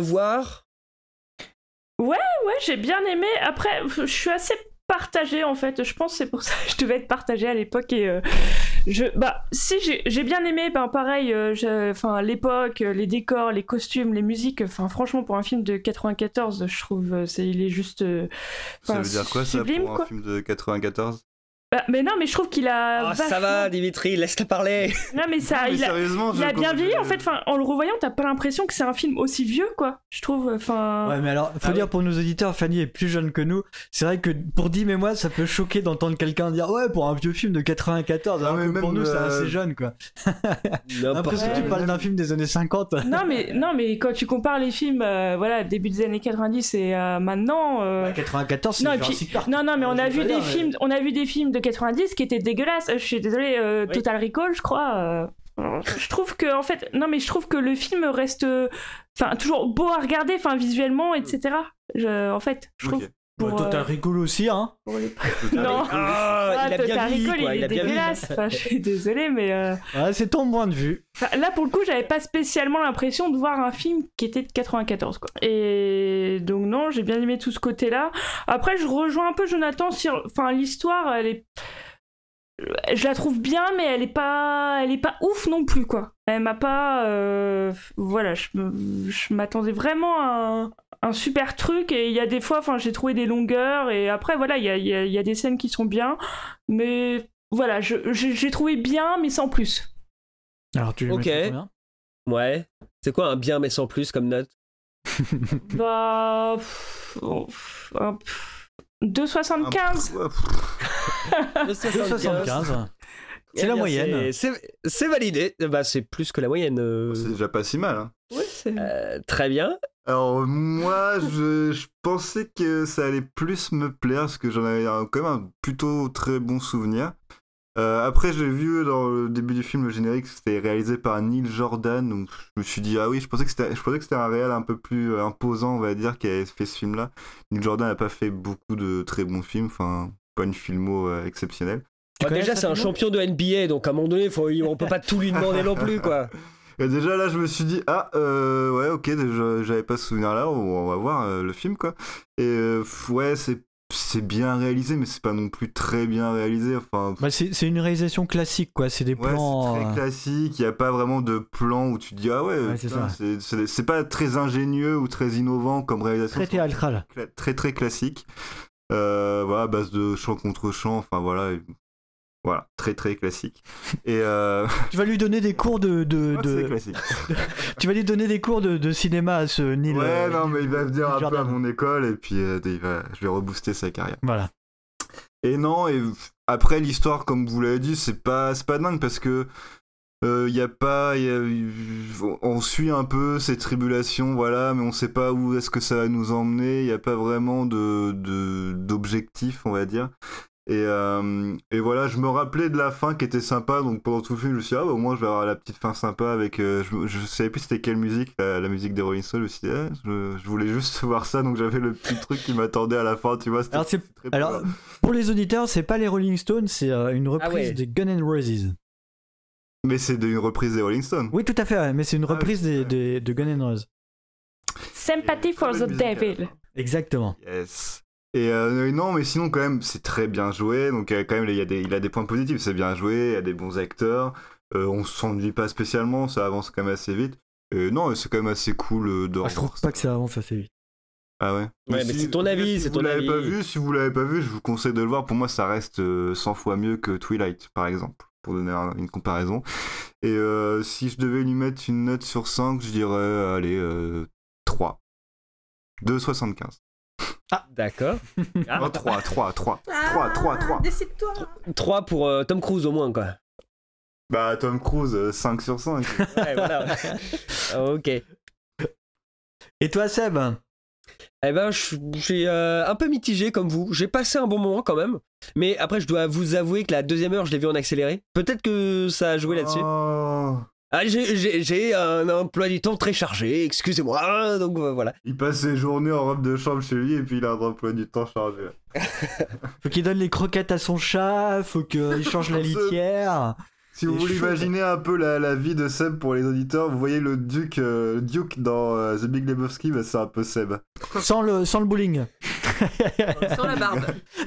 Ouais, ouais, j'ai bien aimé. Après, je suis assez partagée en fait. Je pense que c'est pour ça que je devais être partagée à l'époque. Et euh, je, bah, si j'ai, j'ai bien aimé, ben pareil, euh, enfin l'époque, les décors, les costumes, les musiques. Enfin, franchement, pour un film de quatre-vingt-quatorze, je trouve, c'est, il est juste. Euh, ça veut dire quoi sublime, ça pour quoi. un film de quatre-vingt-quatorze? Bah, mais non, mais je trouve qu'il a. Oh, vachement... ça va, Dimitri, laisse-le parler. Non, mais ça, non, mais il, a, il a bien vieilli en fait. Enfin, en le revoyant, t'as pas l'impression que c'est un film aussi vieux, quoi. Je trouve. Enfin. Ouais, mais alors, faut ah, dire oui. pour nos auditeurs, Fanny est plus jeune que nous. C'est vrai que pour Dim et moi, ça peut choquer d'entendre quelqu'un dire ouais, pour un vieux film de quatre-vingt-quatorze. Alors que pour nous, c'est assez jeune, quoi. L'impression que tu parles d'un film des années cinquante. Non, mais non, mais quand tu compares les films, euh, voilà, début des années quatre-vingt-dix et euh, maintenant. Euh... Bah, quatre-vingt-quatorze, c'est non, Jurassic puis... Park. non, non, mais on a vu des mais... films, on a vu des films de quatre-vingt-dix qui étaient dégueulasse. Je suis désolée, euh, oui. Total Recall, je crois. Euh, je trouve que, en fait, non, mais je trouve que le film reste, enfin, toujours beau à regarder, enfin, visuellement, et cetera. Je, en fait, je trouve. Okay. Pour, ouais, Total euh... Recall aussi, hein. Non, ah, il a bien Total vieilli, Recall, quoi. il, il est a bien dégueulasse. Enfin, je suis désolée, mais. Euh... Ouais, c'est ton point de vue. Enfin, là, pour le coup, j'avais pas spécialement l'impression de voir un film qui était de quatre-vingt-quatorze, quoi. Et donc non, j'ai bien aimé tout ce côté-là. Après, je rejoins un peu Jonathan sur, enfin, l'histoire, elle est. Je la trouve bien, mais elle est pas, elle est pas ouf non plus, quoi. Elle m'a pas, euh... voilà, je, je m'attendais vraiment à un, un super truc, et il y a des fois, enfin, j'ai trouvé des longueurs, et après, voilà, il y a, y, a, y a des scènes qui sont bien, mais voilà, je, je, j'ai trouvé bien, mais sans plus. Alors, tu lui Ok. mets combien ? Ouais. C'est quoi un bien mais sans plus comme note ? Bah, pff, oh, pff, oh, pff. deux virgule soixante-quinze. deux virgule soixante-quinze. C'est la moyenne. C'est, c'est, c'est validé. Bah, c'est plus que la moyenne. Euh... C'est déjà pas si mal. Hein. Ouais, c'est... Euh, très bien. Alors moi, je, je pensais que ça allait plus me plaire parce que j'en avais un, quand même un plutôt très bon souvenir. Euh, après, j'ai vu dans le début du film le générique, c'était réalisé par Neil Jordan, donc je me suis dit ah oui, je pensais que c'était, je pensais que c'était un réal un peu plus imposant, on va dire, qui avait fait ce film-là. Neil Jordan n'a pas fait beaucoup de très bons films, enfin pas une filmo euh, exceptionnelle. Ah, déjà, c'est un champion de N B A, donc à un moment donné, faut, on peut pas tout lui demander non plus, quoi. Et déjà là, je me suis dit ah euh, ouais ok, déjà, j'avais pas ce souvenir-là, on, on va voir euh, le film quoi. Et euh, ouais, c'est c'est bien réalisé, mais c'est pas non plus très bien réalisé. Enfin, bah c'est, c'est une réalisation classique, quoi. C'est des ouais, plans. C'est très classique. Il n'y a pas vraiment de plan où tu te dis ah ouais, ouais putain, c'est, ça. C'est, c'est, c'est pas très ingénieux ou très innovant comme réalisation. Très théâtral. Très, très très classique. Euh, voilà, à base de chant contre chant. Enfin voilà. Voilà, très très classique. Et euh... tu vas lui donner des cours de. de, ouais, de... C'est classique. tu vas lui donner des cours de, de cinéma à ce Neil. Ouais, euh, non, Neil, mais il va venir Neil un Jordan. peu à mon école et puis euh, il va... je vais rebooster sa carrière. Voilà. Et non, et après l'histoire, comme vous l'avez dit, c'est pas, c'est pas dingue parce que il euh, y a pas, y a... on suit un peu ces tribulations, voilà, mais on sait pas où est-ce que ça va nous emmener. Il y a pas vraiment de, de d'objectif, on va dire. Et, euh, et voilà, je me rappelais de la fin qui était sympa, donc pendant tout le film, je me suis dit, ah, bah, au moins je vais avoir la petite fin sympa avec. Euh, je, je savais plus c'était quelle musique, la, la musique des Rolling Stones, je me suis dit, ah, je, je voulais juste voir ça, donc j'avais le petit truc qui m'attendait à la fin, tu vois. C'était, alors, c'est, c'était alors pour les auditeurs, c'est pas les Rolling Stones, c'est euh, une reprise ah ouais. des Guns N' Roses. Mais c'est une reprise des Rolling Stones. Oui, tout à fait, ouais, mais c'est une reprise ah, oui, des, des, de Guns N' Roses. Sympathy for the Devil. Exactement. Yes. Et euh, non, mais sinon, quand même, c'est très bien joué. Donc, euh, quand même, il, y a des, il a des points positifs. C'est bien joué, il y a des bons acteurs. Euh, on s'ennuie pas spécialement, ça avance quand même assez vite. Et non, c'est quand même assez cool euh, de ah, je trouve pas que ça avance assez vite. Ah ouais. Ouais, mais, mais si, c'est ton avis, si c'est vous ton l'avez avis. Pas vu, si vous l'avez pas vu, je vous conseille de le voir. Pour moi, ça reste euh, cent fois mieux que Twilight, par exemple, pour donner un, une comparaison. Et euh, si je devais lui mettre une note sur cinq, je dirais, allez, euh, trois. deux virgule soixante-quinze. Ah, d'accord. Ah. Oh, trois, trois, trois. trois, trois, trois. Décide-toi. trois pour euh, Tom Cruise au moins, quoi. Bah, Tom Cruise, euh, cinq sur cinq. Ouais, voilà. Ok. Et toi, Seb? Eh ben, je suis euh, un peu mitigé comme vous. J'ai passé un bon moment quand même. Mais après, je dois vous avouer que la deuxième heure, je l'ai vu en accéléré. Peut-être que ça a joué là-dessus. Oh. Ah, j'ai, j'ai, j'ai un emploi du temps très chargé, excusez-moi. Donc euh, voilà. Il passe ses journées en robe de chambre chez lui et puis il a un emploi du temps chargé. Faut qu'il donne les croquettes à son chat, faut qu'il change la litière. Si vous voulez imaginer un peu la, la vie de Seb pour les auditeurs, vous voyez le Duke, euh, le Duke dans euh, The Big Lebowski, bah, c'est un peu Seb. Sans le, sans le bowling. Sans la barbe.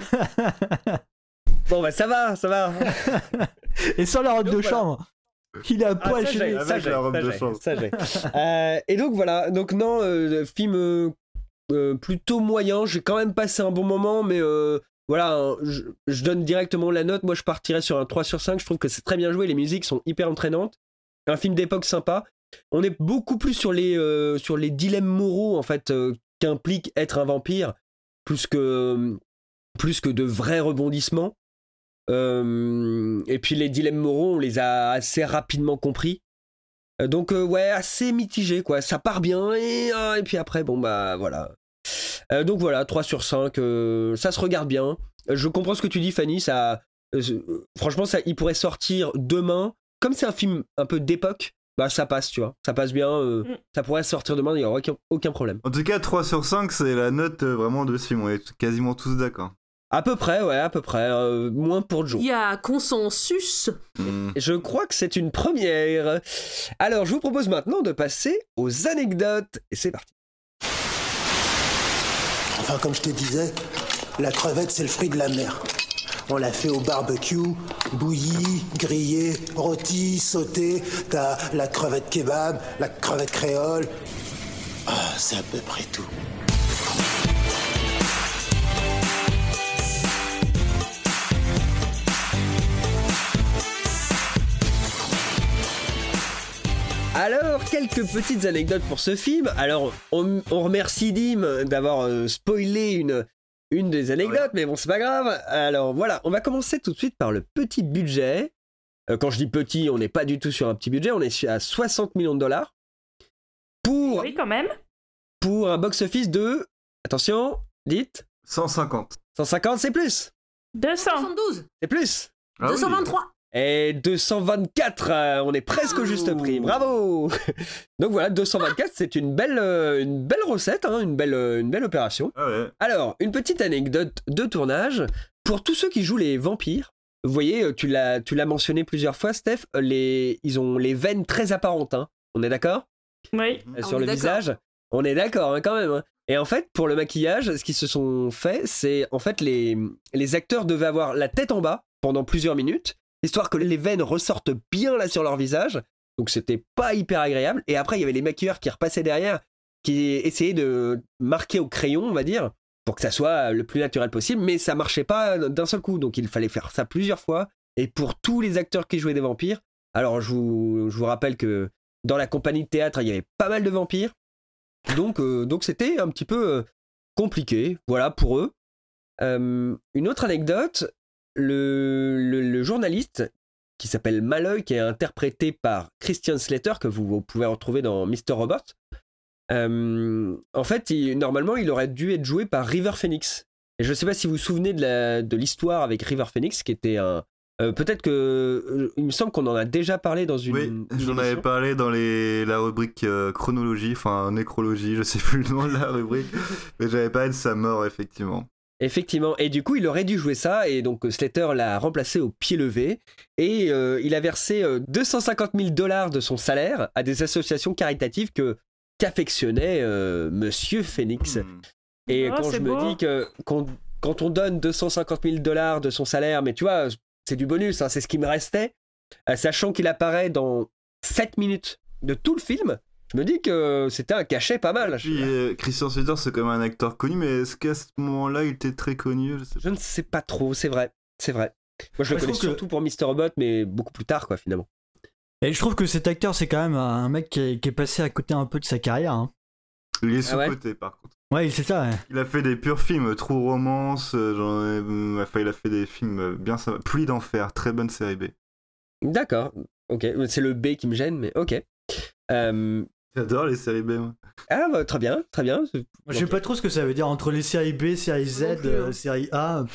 Bon bah ça va, ça va. Et sans la robe donc, de voilà. chambre. Il est à Ah, poil ça, chez j'ai, lui. ça, avec j'ai, la robe ça, de j'ai, chambre. ça, j'ai. Euh, et donc voilà, donc non, euh, film euh, euh, plutôt moyen. J'ai quand même passé un bon moment, mais euh, voilà, hein, je, je donne directement la note. Moi, je partirais sur un trois sur cinq. Je trouve que c'est très bien joué. Les musiques sont hyper entraînantes. Un film d'époque sympa. On est beaucoup plus sur les, euh, sur les dilemmes moraux en fait euh, qu'implique être un vampire, plus que, plus que de vrais rebondissements. Euh, et puis les dilemmes moraux, on les a assez rapidement compris. Euh, donc euh, ouais, assez mitigé quoi. Ça part bien et, euh, et puis après, bon bah voilà. Euh, donc voilà, trois sur cinq, euh, ça se regarde bien. Euh, je comprends ce que tu dis, Fanny. Ça, euh, franchement, ça, il pourrait sortir demain. Comme c'est un film un peu d'époque, bah ça passe, tu vois. Ça passe bien. Euh, mm. Ça pourrait sortir demain, il n'y aura aucun, aucun problème. En tout cas, trois sur cinq, c'est la note euh, vraiment de ce film. On est quasiment tous d'accord. À peu près, ouais, à peu près. Euh, moins pour Joe. Il y a consensus. Mmh. Je crois que c'est une première. Alors, je vous propose maintenant de passer aux anecdotes. Et c'est parti. Enfin, comme je te disais, la crevette, c'est le fruit de la mer. On l'a fait au barbecue, bouillie, grillée, rôtie, sautée. T'as la crevette kebab, la crevette créole. Ah, c'est à peu près tout. Alors, quelques petites anecdotes pour ce film. Alors, on, on remercie Dim d'avoir euh, spoilé une, une des anecdotes, ouais. Mais bon, c'est pas grave. Alors voilà, on va commencer tout de suite par le petit budget. Euh, quand je dis petit, on n'est pas du tout sur un petit budget, on est à soixante millions de dollars. Pour, oui, quand même. Pour un box-office de... Attention, dites. cent cinquante. cent cinquante, c'est plus. deux cents. soixante-douze. C'est plus. Ah deux cent vingt-trois. Oui. Et deux cent vingt-quatre, euh, on est presque au juste prix, bravo. Donc voilà, deux cent vingt-quatre, c'est une belle, euh, une belle recette, hein, une, belle, euh, une belle opération. Ah ouais. Alors, une petite anecdote de tournage, pour tous ceux qui jouent les vampires, vous voyez, tu l'as, tu l'as mentionné plusieurs fois, Steph, les, ils ont les veines très apparentes, hein. On est d'accord ? Oui. Euh, sur le visage, on est d'accord hein, quand même. Hein. Et en fait, pour le maquillage, ce qu'ils se sont fait, c'est en fait les, les acteurs devaient avoir la tête en bas pendant plusieurs minutes, histoire que les veines ressortent bien là sur leur visage. Donc c'était pas hyper agréable. Et après, il y avait les maquilleurs qui repassaient derrière, qui essayaient de marquer au crayon, on va dire, pour que ça soit le plus naturel possible. Mais ça marchait pas d'un seul coup. Donc il fallait faire ça plusieurs fois. Et pour tous les acteurs qui jouaient des vampires, alors je vous, je vous rappelle que dans la compagnie de théâtre, il y avait pas mal de vampires. Donc, euh, donc c'était un petit peu euh, compliqué, voilà, pour eux. Euh, une autre anecdote, le, le, le journaliste qui s'appelle Malloy, qui est interprété par Christian Slater, que vous, vous pouvez retrouver dans mister Robot. Euh, en fait, il, normalement, il aurait dû être joué par River Phoenix. Et je ne sais pas si vous vous souvenez de, la, de l'histoire avec River Phoenix, qui était un... Euh, peut-être que... Euh, il me semble qu'on en a déjà parlé dans une... Oui, une j'en émission. avais parlé dans les, la rubrique euh, chronologie, enfin nécrologie, je sais plus le nom de la rubrique, mais j'avais parlé de sa mort, effectivement. Effectivement, et du coup il aurait dû jouer ça, et donc Slater l'a remplacé au pied levé, et euh, il a versé euh, deux cent cinquante mille dollars de son salaire à des associations caritatives que, qu'affectionnait euh, Monsieur Phoenix. Mmh. Et oh, quand je beau. me dis que quand, quand on donne deux cent cinquante mille dollars de son salaire, mais tu vois, c'est du bonus, hein, c'est ce qui me restait, euh, sachant qu'il apparaît dans sept minutes de tout le film, je me dis que c'était un cachet pas mal. Puis, euh, Christian Slater, c'est quand même un acteur connu, mais est-ce qu'à ce moment-là, il était très connu ? Je, sais je ne sais pas trop, c'est vrai, c'est vrai. Moi, je le ouais, connais je surtout que... pour mister Robot, mais beaucoup plus tard, quoi, finalement. Et je trouve que cet acteur, c'est quand même un mec qui est, qui est passé à côté un peu de sa carrière. Hein. Il est sous-côté, ah ouais par contre. Ouais, c'est ça. Ouais. Il a fait des purs films, True Romance, j'en ai... enfin, il a fait des films bien sympas. Pluie d'enfer, très bonne série B. D'accord. ok, c'est le B qui me gêne, mais ok. Euh... J'adore les séries B. Moi. Ah, bah, très bien, très bien. Moi, je sais pas trop ce que ça veut dire entre les séries B, séries Z, euh, séries A.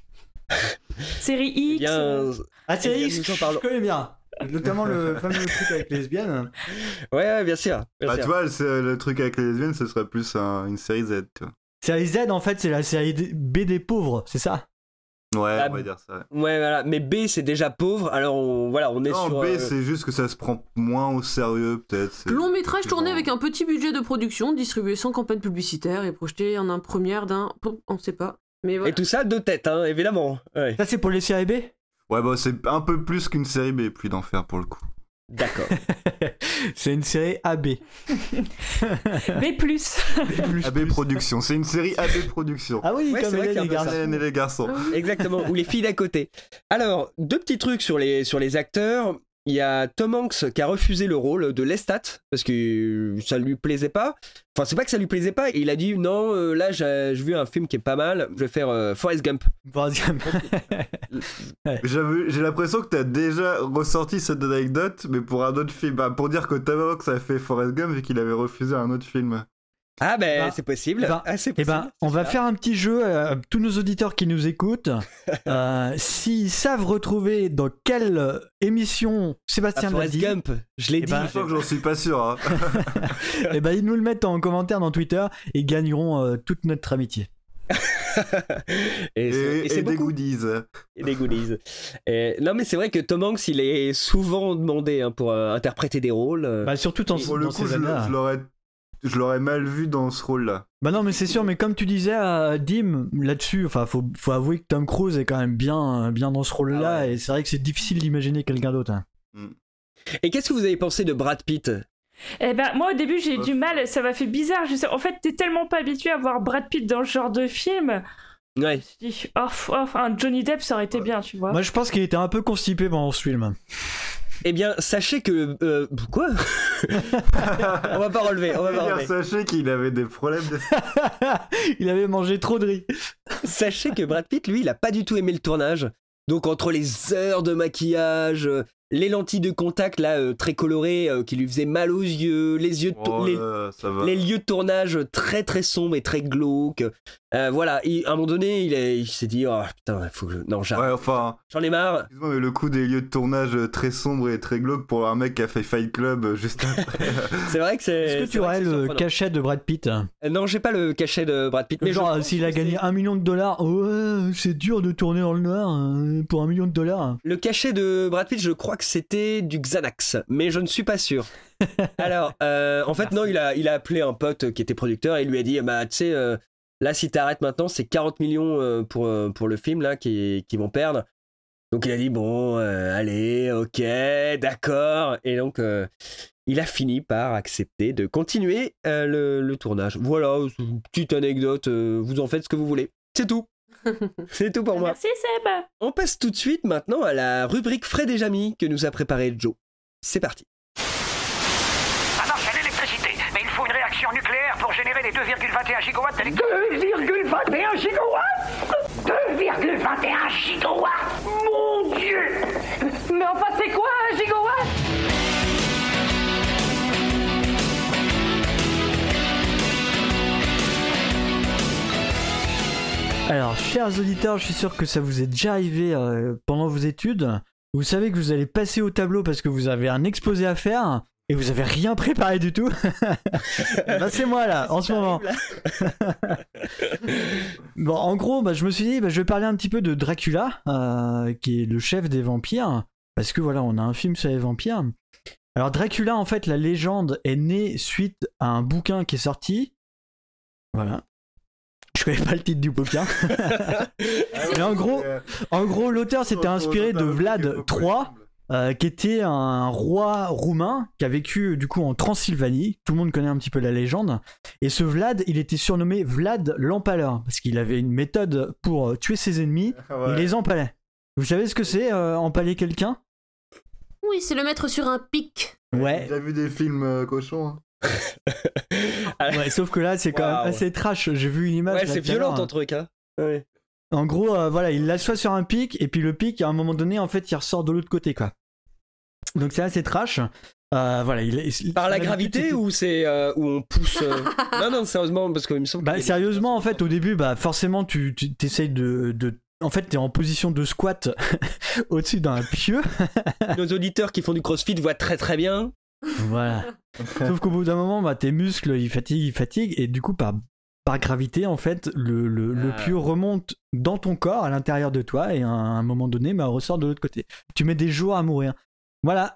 Série X. Eh bien, ah, série eh X, bien, je connais bien. Notamment le fameux truc avec les lesbiennes. Ouais, ouais, bien sûr. Bien bah, sûr. tu vois, le, le truc avec les lesbiennes, ce serait plus un, une série Z, tu vois. Série Z, en fait, c'est la série B des pauvres, c'est ça? Ouais, Ah, on va dire ça. Ouais, voilà. Mais B, c'est déjà pauvre, alors on, voilà, on est non, sur. B, euh... c'est juste que ça se prend moins au sérieux, peut-être. C'est... Long métrage c'est tourné genre... avec un petit budget de production, distribué sans campagne publicitaire et projeté en un première d'un. On sait pas. Mais voilà. Et tout ça, deux têtes, hein, évidemment. Ouais. Ça, c'est pour les séries B? Ouais, bah, c'est un peu plus qu'une série B, Pluie d'Enfer, pour le coup. D'accord. C'est une série A B. B plus. A B Production, c'est une série A B Production. Ah oui, Ouais, comme c'est vrai Hélène qu'il y a un peu et les ça. garçons. Et les garçons. Exactement, ou les filles d'à côté. Alors, deux petits trucs sur les, sur les acteurs. Il y a Tom Hanks qui a refusé le rôle de Lestat parce que ça lui plaisait pas. Enfin, c'est pas que ça lui plaisait pas. Il a dit non, euh, là j'ai, j'ai vu un film qui est pas mal. Je vais faire euh, Forrest Gump. Forrest Gump. J'avais, j'ai l'impression que t'as déjà ressorti cette anecdote, mais pour un autre film. Bah, pour dire que Tom Hanks a fait Forrest Gump et qu'il avait refusé un autre film. Ah ben bah, c'est possible. Eh ben, ah, c'est eh possible. ben, on va faire un petit jeu à tous nos auditeurs qui nous écoutent. euh, s'ils savent retrouver dans quelle émission Sébastien ah, l'a Forrest dit, Gump, je l'ai eh dit. ben, Je sens que j'en suis pas sûr. Hein. eh ben, ils nous le mettent en commentaire dans Twitter et gagneront euh, toute notre amitié. et, Et, c'est, et et c'est des beaucoup. goodies. Et des goodies. Et, non mais c'est vrai que Tom Hanks il est souvent demandé hein, pour euh, interpréter des rôles. euh. Bah, surtout dans, Pour le dans coup, ces je, années-là. je l'aurais, je l'aurais mal vu dans ce rôle-là. Bah non, mais c'est sûr, mais comme tu disais à Dim là-dessus, enfin, faut, faut avouer que Tom Cruise est quand même bien, bien dans ce rôle-là, Ah ouais. et c'est vrai que c'est difficile d'imaginer quelqu'un d'autre. Hein. Et qu'est-ce que vous avez pensé de Brad Pitt? Eh ben, moi au début j'ai eu du mal, ça m'a fait bizarre. Je sais, en fait, t'es tellement pas habitué à voir Brad Pitt dans ce genre de film. Ouais. Je dis, oh, oh, un Johnny Depp ça aurait été bien, tu vois. Moi, je pense qu'il était un peu constipé pendant ce film. Eh bien, sachez que... Euh, quoi On va pas relever, on va pas relever. Sachez qu'il avait des problèmes de... Il avait mangé trop de riz. Sachez que Brad Pitt, lui, il a pas du tout aimé le tournage. Donc, entre les heures de maquillage, euh, les lentilles de contact, là, euh, très colorées, euh, qui lui faisaient mal aux yeux, les yeux de to- Oh les, là, ça va. les lieux de tournage très très sombres et très glauques. Euh, voilà, et à un moment donné, il, est, il s'est dit, oh putain, faut que je... Non, j'arrête. Ouais, enfin... J'en ai marre. Excuse-moi, mais le coup des lieux de tournage très sombres et très glauques pour un mec qui a fait Fight Club juste après... C'est vrai que c'est... Est-ce que c'est tu vrai aurais que c'est le surprenant. cachet de Brad Pitt? Euh, Non, j'ai pas le cachet de Brad Pitt. Mais Genre, je pense s'il a que gagné c'est- un million de dollars, ouais, c'est dur de tourner dans le noir hein, pour un million de dollars. Le cachet de Brad Pitt, je crois que c'était du Xanax, mais je ne suis pas sûr. Alors, euh, en fait, non, il a, il a appelé un pote qui était producteur et il lui a dit, bah, tu sais, euh, là, si t'arrêtes maintenant, c'est quarante millions euh, pour, euh, pour le film, là, qui, qui vont perdre. Donc, il a dit, bon, euh, allez, ok, d'accord. Et donc, euh, il a fini par accepter de continuer euh, le, le tournage. Voilà, c'est une petite anecdote, euh, vous en faites ce que vous voulez. C'est tout. C'est tout pour moi. Merci Seb. On passe tout de suite maintenant à la rubrique Fred et Jamy que nous a préparé Joe. C'est parti. Ça marche à l'électricité, mais il faut une réaction nucléaire pour générer les deux virgule vingt et un gigawatts d'électricité. deux virgule vingt et un gigawatts deux virgule vingt et un gigawatts Mon Dieu. Mais enfin, c'est quoi un gigawatt? Alors, chers auditeurs, je suis sûr que ça vous est déjà arrivé euh, pendant vos études. Vous savez que vous allez passer au tableau parce que vous avez un exposé à faire et vous avez rien préparé du tout. Bah, c'est moi là, en ce moment. Bon, en gros, bah, je me suis dit, bah, je vais parler un petit peu de Dracula, euh, qui est le chef des vampires, parce que voilà, on a un film sur les vampires. Alors, Dracula, en fait, la légende est née suite à un bouquin qui est sorti. Voilà. Je connais pas le titre du bouquin. Mais en gros, en gros, l'auteur s'était inspiré de Vlad trois, euh, qui était un roi roumain qui a vécu du coup en Transylvanie. Tout le monde connaît un petit peu la légende. Et ce Vlad, il était surnommé Vlad l'Empaleur parce qu'il avait une méthode pour tuer ses ennemis. Ouais. Il les empalait. Vous savez ce que c'est, euh, empaler quelqu'un? Oui, c'est le mettre sur un pic. Ouais. J'ai vu des films euh, cochons. Hein. Ouais, sauf que là, c'est quand Wow. même assez trash. J'ai vu une image. Ouais, là, c'est tout à violent l'heure. ton truc, hein. Ouais. En gros, euh, voilà, il l'assoit sur un pic, et puis le pic, à un moment donné, en fait, il ressort de l'autre côté, quoi. Donc c'est assez trash. Euh, voilà, il, il, Par la gravité était... ou c'est euh, où on pousse euh... Non, non, sérieusement, parce qu'il me semble. Bah, sérieusement, en fait, au début, bah, forcément, tu, tu t'essayes de, de. En fait, t'es en position de squat au-dessus d'un pieu. Nos auditeurs qui font du crossfit voient très très bien. Voilà. Sauf qu'au bout d'un moment, bah, tes muscles, ils fatiguent, ils fatiguent, et du coup, par, par gravité, en fait, le, le, ah. le pieu remonte dans ton corps, à l'intérieur de toi, et à un moment donné, bah, ressort de l'autre côté. Tu mets des jours à mourir. Voilà,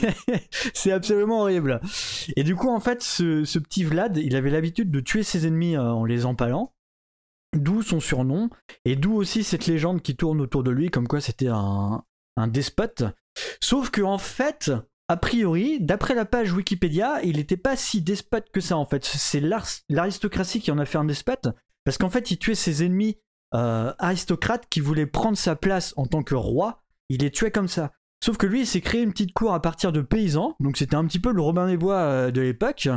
c'est absolument horrible. Et du coup, en fait, ce, ce petit Vlad, il avait l'habitude de tuer ses ennemis euh, en les empalant, d'où son surnom, et d'où aussi cette légende qui tourne autour de lui, comme quoi c'était un, un despote. Sauf que, en fait, a priori, d'après la page Wikipédia, il n'était pas si despote que ça, en fait. C'est l'aristocratie qui en a fait un despote, parce qu'en fait, il tuait ses ennemis euh, aristocrates qui voulaient prendre sa place en tant que roi, il les tuait comme ça. Sauf que lui, il s'est créé une petite cour à partir de paysans, donc c'était un petit peu le Robin des Bois euh, de l'époque,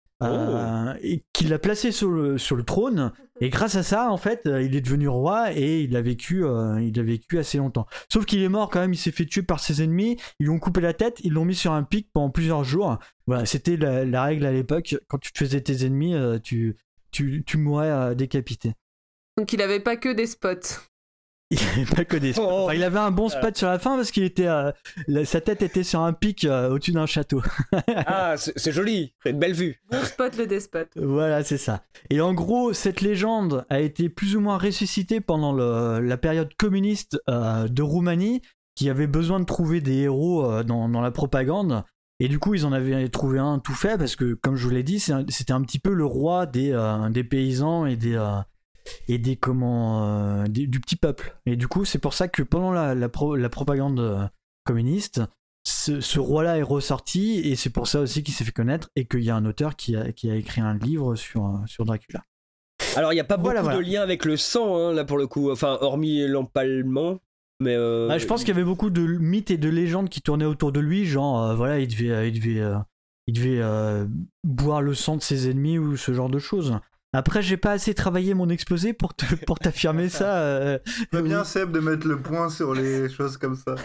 euh, oh. et qu'il l'a placé sur le, sur le trône, et grâce à ça, en fait, euh, il est devenu roi, et il a vécu, euh, il a vécu assez longtemps. Sauf qu'il est mort quand même, il s'est fait tuer par ses ennemis, ils lui ont coupé la tête, ils l'ont mis sur un pic pendant plusieurs jours. Voilà, c'était la, la règle à l'époque, quand tu te faisais tes ennemis, euh, tu, tu, tu mourais euh, décapité. Donc il avait pas que des spots. Il avait pas que des spots. Oh. Enfin, il avait un bon spot sur la fin parce qu'il était, euh, la, sa tête était sur un pic euh, au-dessus d'un château. Ah, c'est joli, c'est une belle vue. Bon spot le despot. Voilà, c'est ça. Et en gros, cette légende a été plus ou moins ressuscitée pendant le, la période communiste euh, de Roumanie, qui avait besoin de trouver des héros euh, dans, dans la propagande. Et du coup, ils en avaient trouvé un tout fait parce que, comme je vous l'ai dit, c'était un petit peu le roi des, euh, des paysans et des. Euh, et des comment euh, des, du petit peuple. Et du coup, c'est pour ça que pendant la, la, pro, la propagande euh, communiste, ce, ce roi-là est ressorti, et c'est pour ça aussi qu'il s'est fait connaître, et qu'il y a un auteur qui a, qui a écrit un livre sur, sur Dracula. Alors, il n'y a pas voilà, beaucoup voilà. de liens avec le sang, hein, là, pour le coup, enfin, hormis l'empalement. Mais euh... ah, je pense qu'il y avait beaucoup de mythes et de légendes qui tournaient autour de lui, genre, euh, voilà, il devait, il devait, euh, il devait euh, boire le sang de ses ennemis, ou ce genre de choses. Après, j'ai pas assez travaillé mon exposé pour te, pour t'affirmer ça. Euh... C'est bien, Seb, de mettre le point sur les choses comme ça.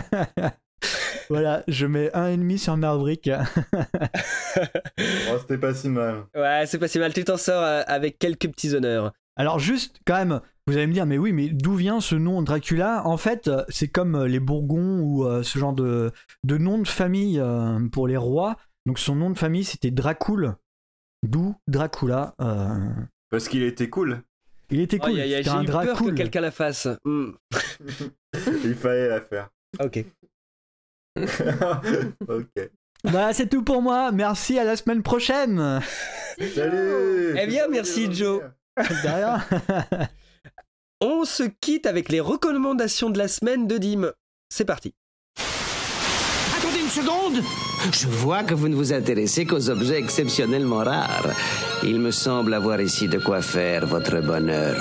Voilà, je mets un et demi sur ma rubrique. Oh, c'était pas si mal. Ouais, c'est pas si mal. Tu t'en sors avec quelques petits honneurs. Alors juste, quand même, vous allez me dire, mais oui, mais d'où vient ce nom Dracula? En fait, c'est comme les Bourgons ou euh, ce genre de, de nom de famille euh, pour les rois. Donc son nom de famille, c'était Dracul. D'où Dracula. Euh... Parce qu'il était cool. Il était cool. Oh, y a, y a, c'était j'ai un eu peur cool. que quelqu'un la fasse. Mm. Il fallait la faire. Ok. Ok. Bah, c'est tout pour moi. Merci, à la semaine prochaine. Salut. Eh bien, merci Joe. Derrière. On se quitte avec les recommandations de la semaine de Dim. C'est parti. Attendez une seconde! Je vois que vous ne vous intéressez qu'aux objets exceptionnellement rares. Il me semble avoir ici de quoi faire votre bonheur.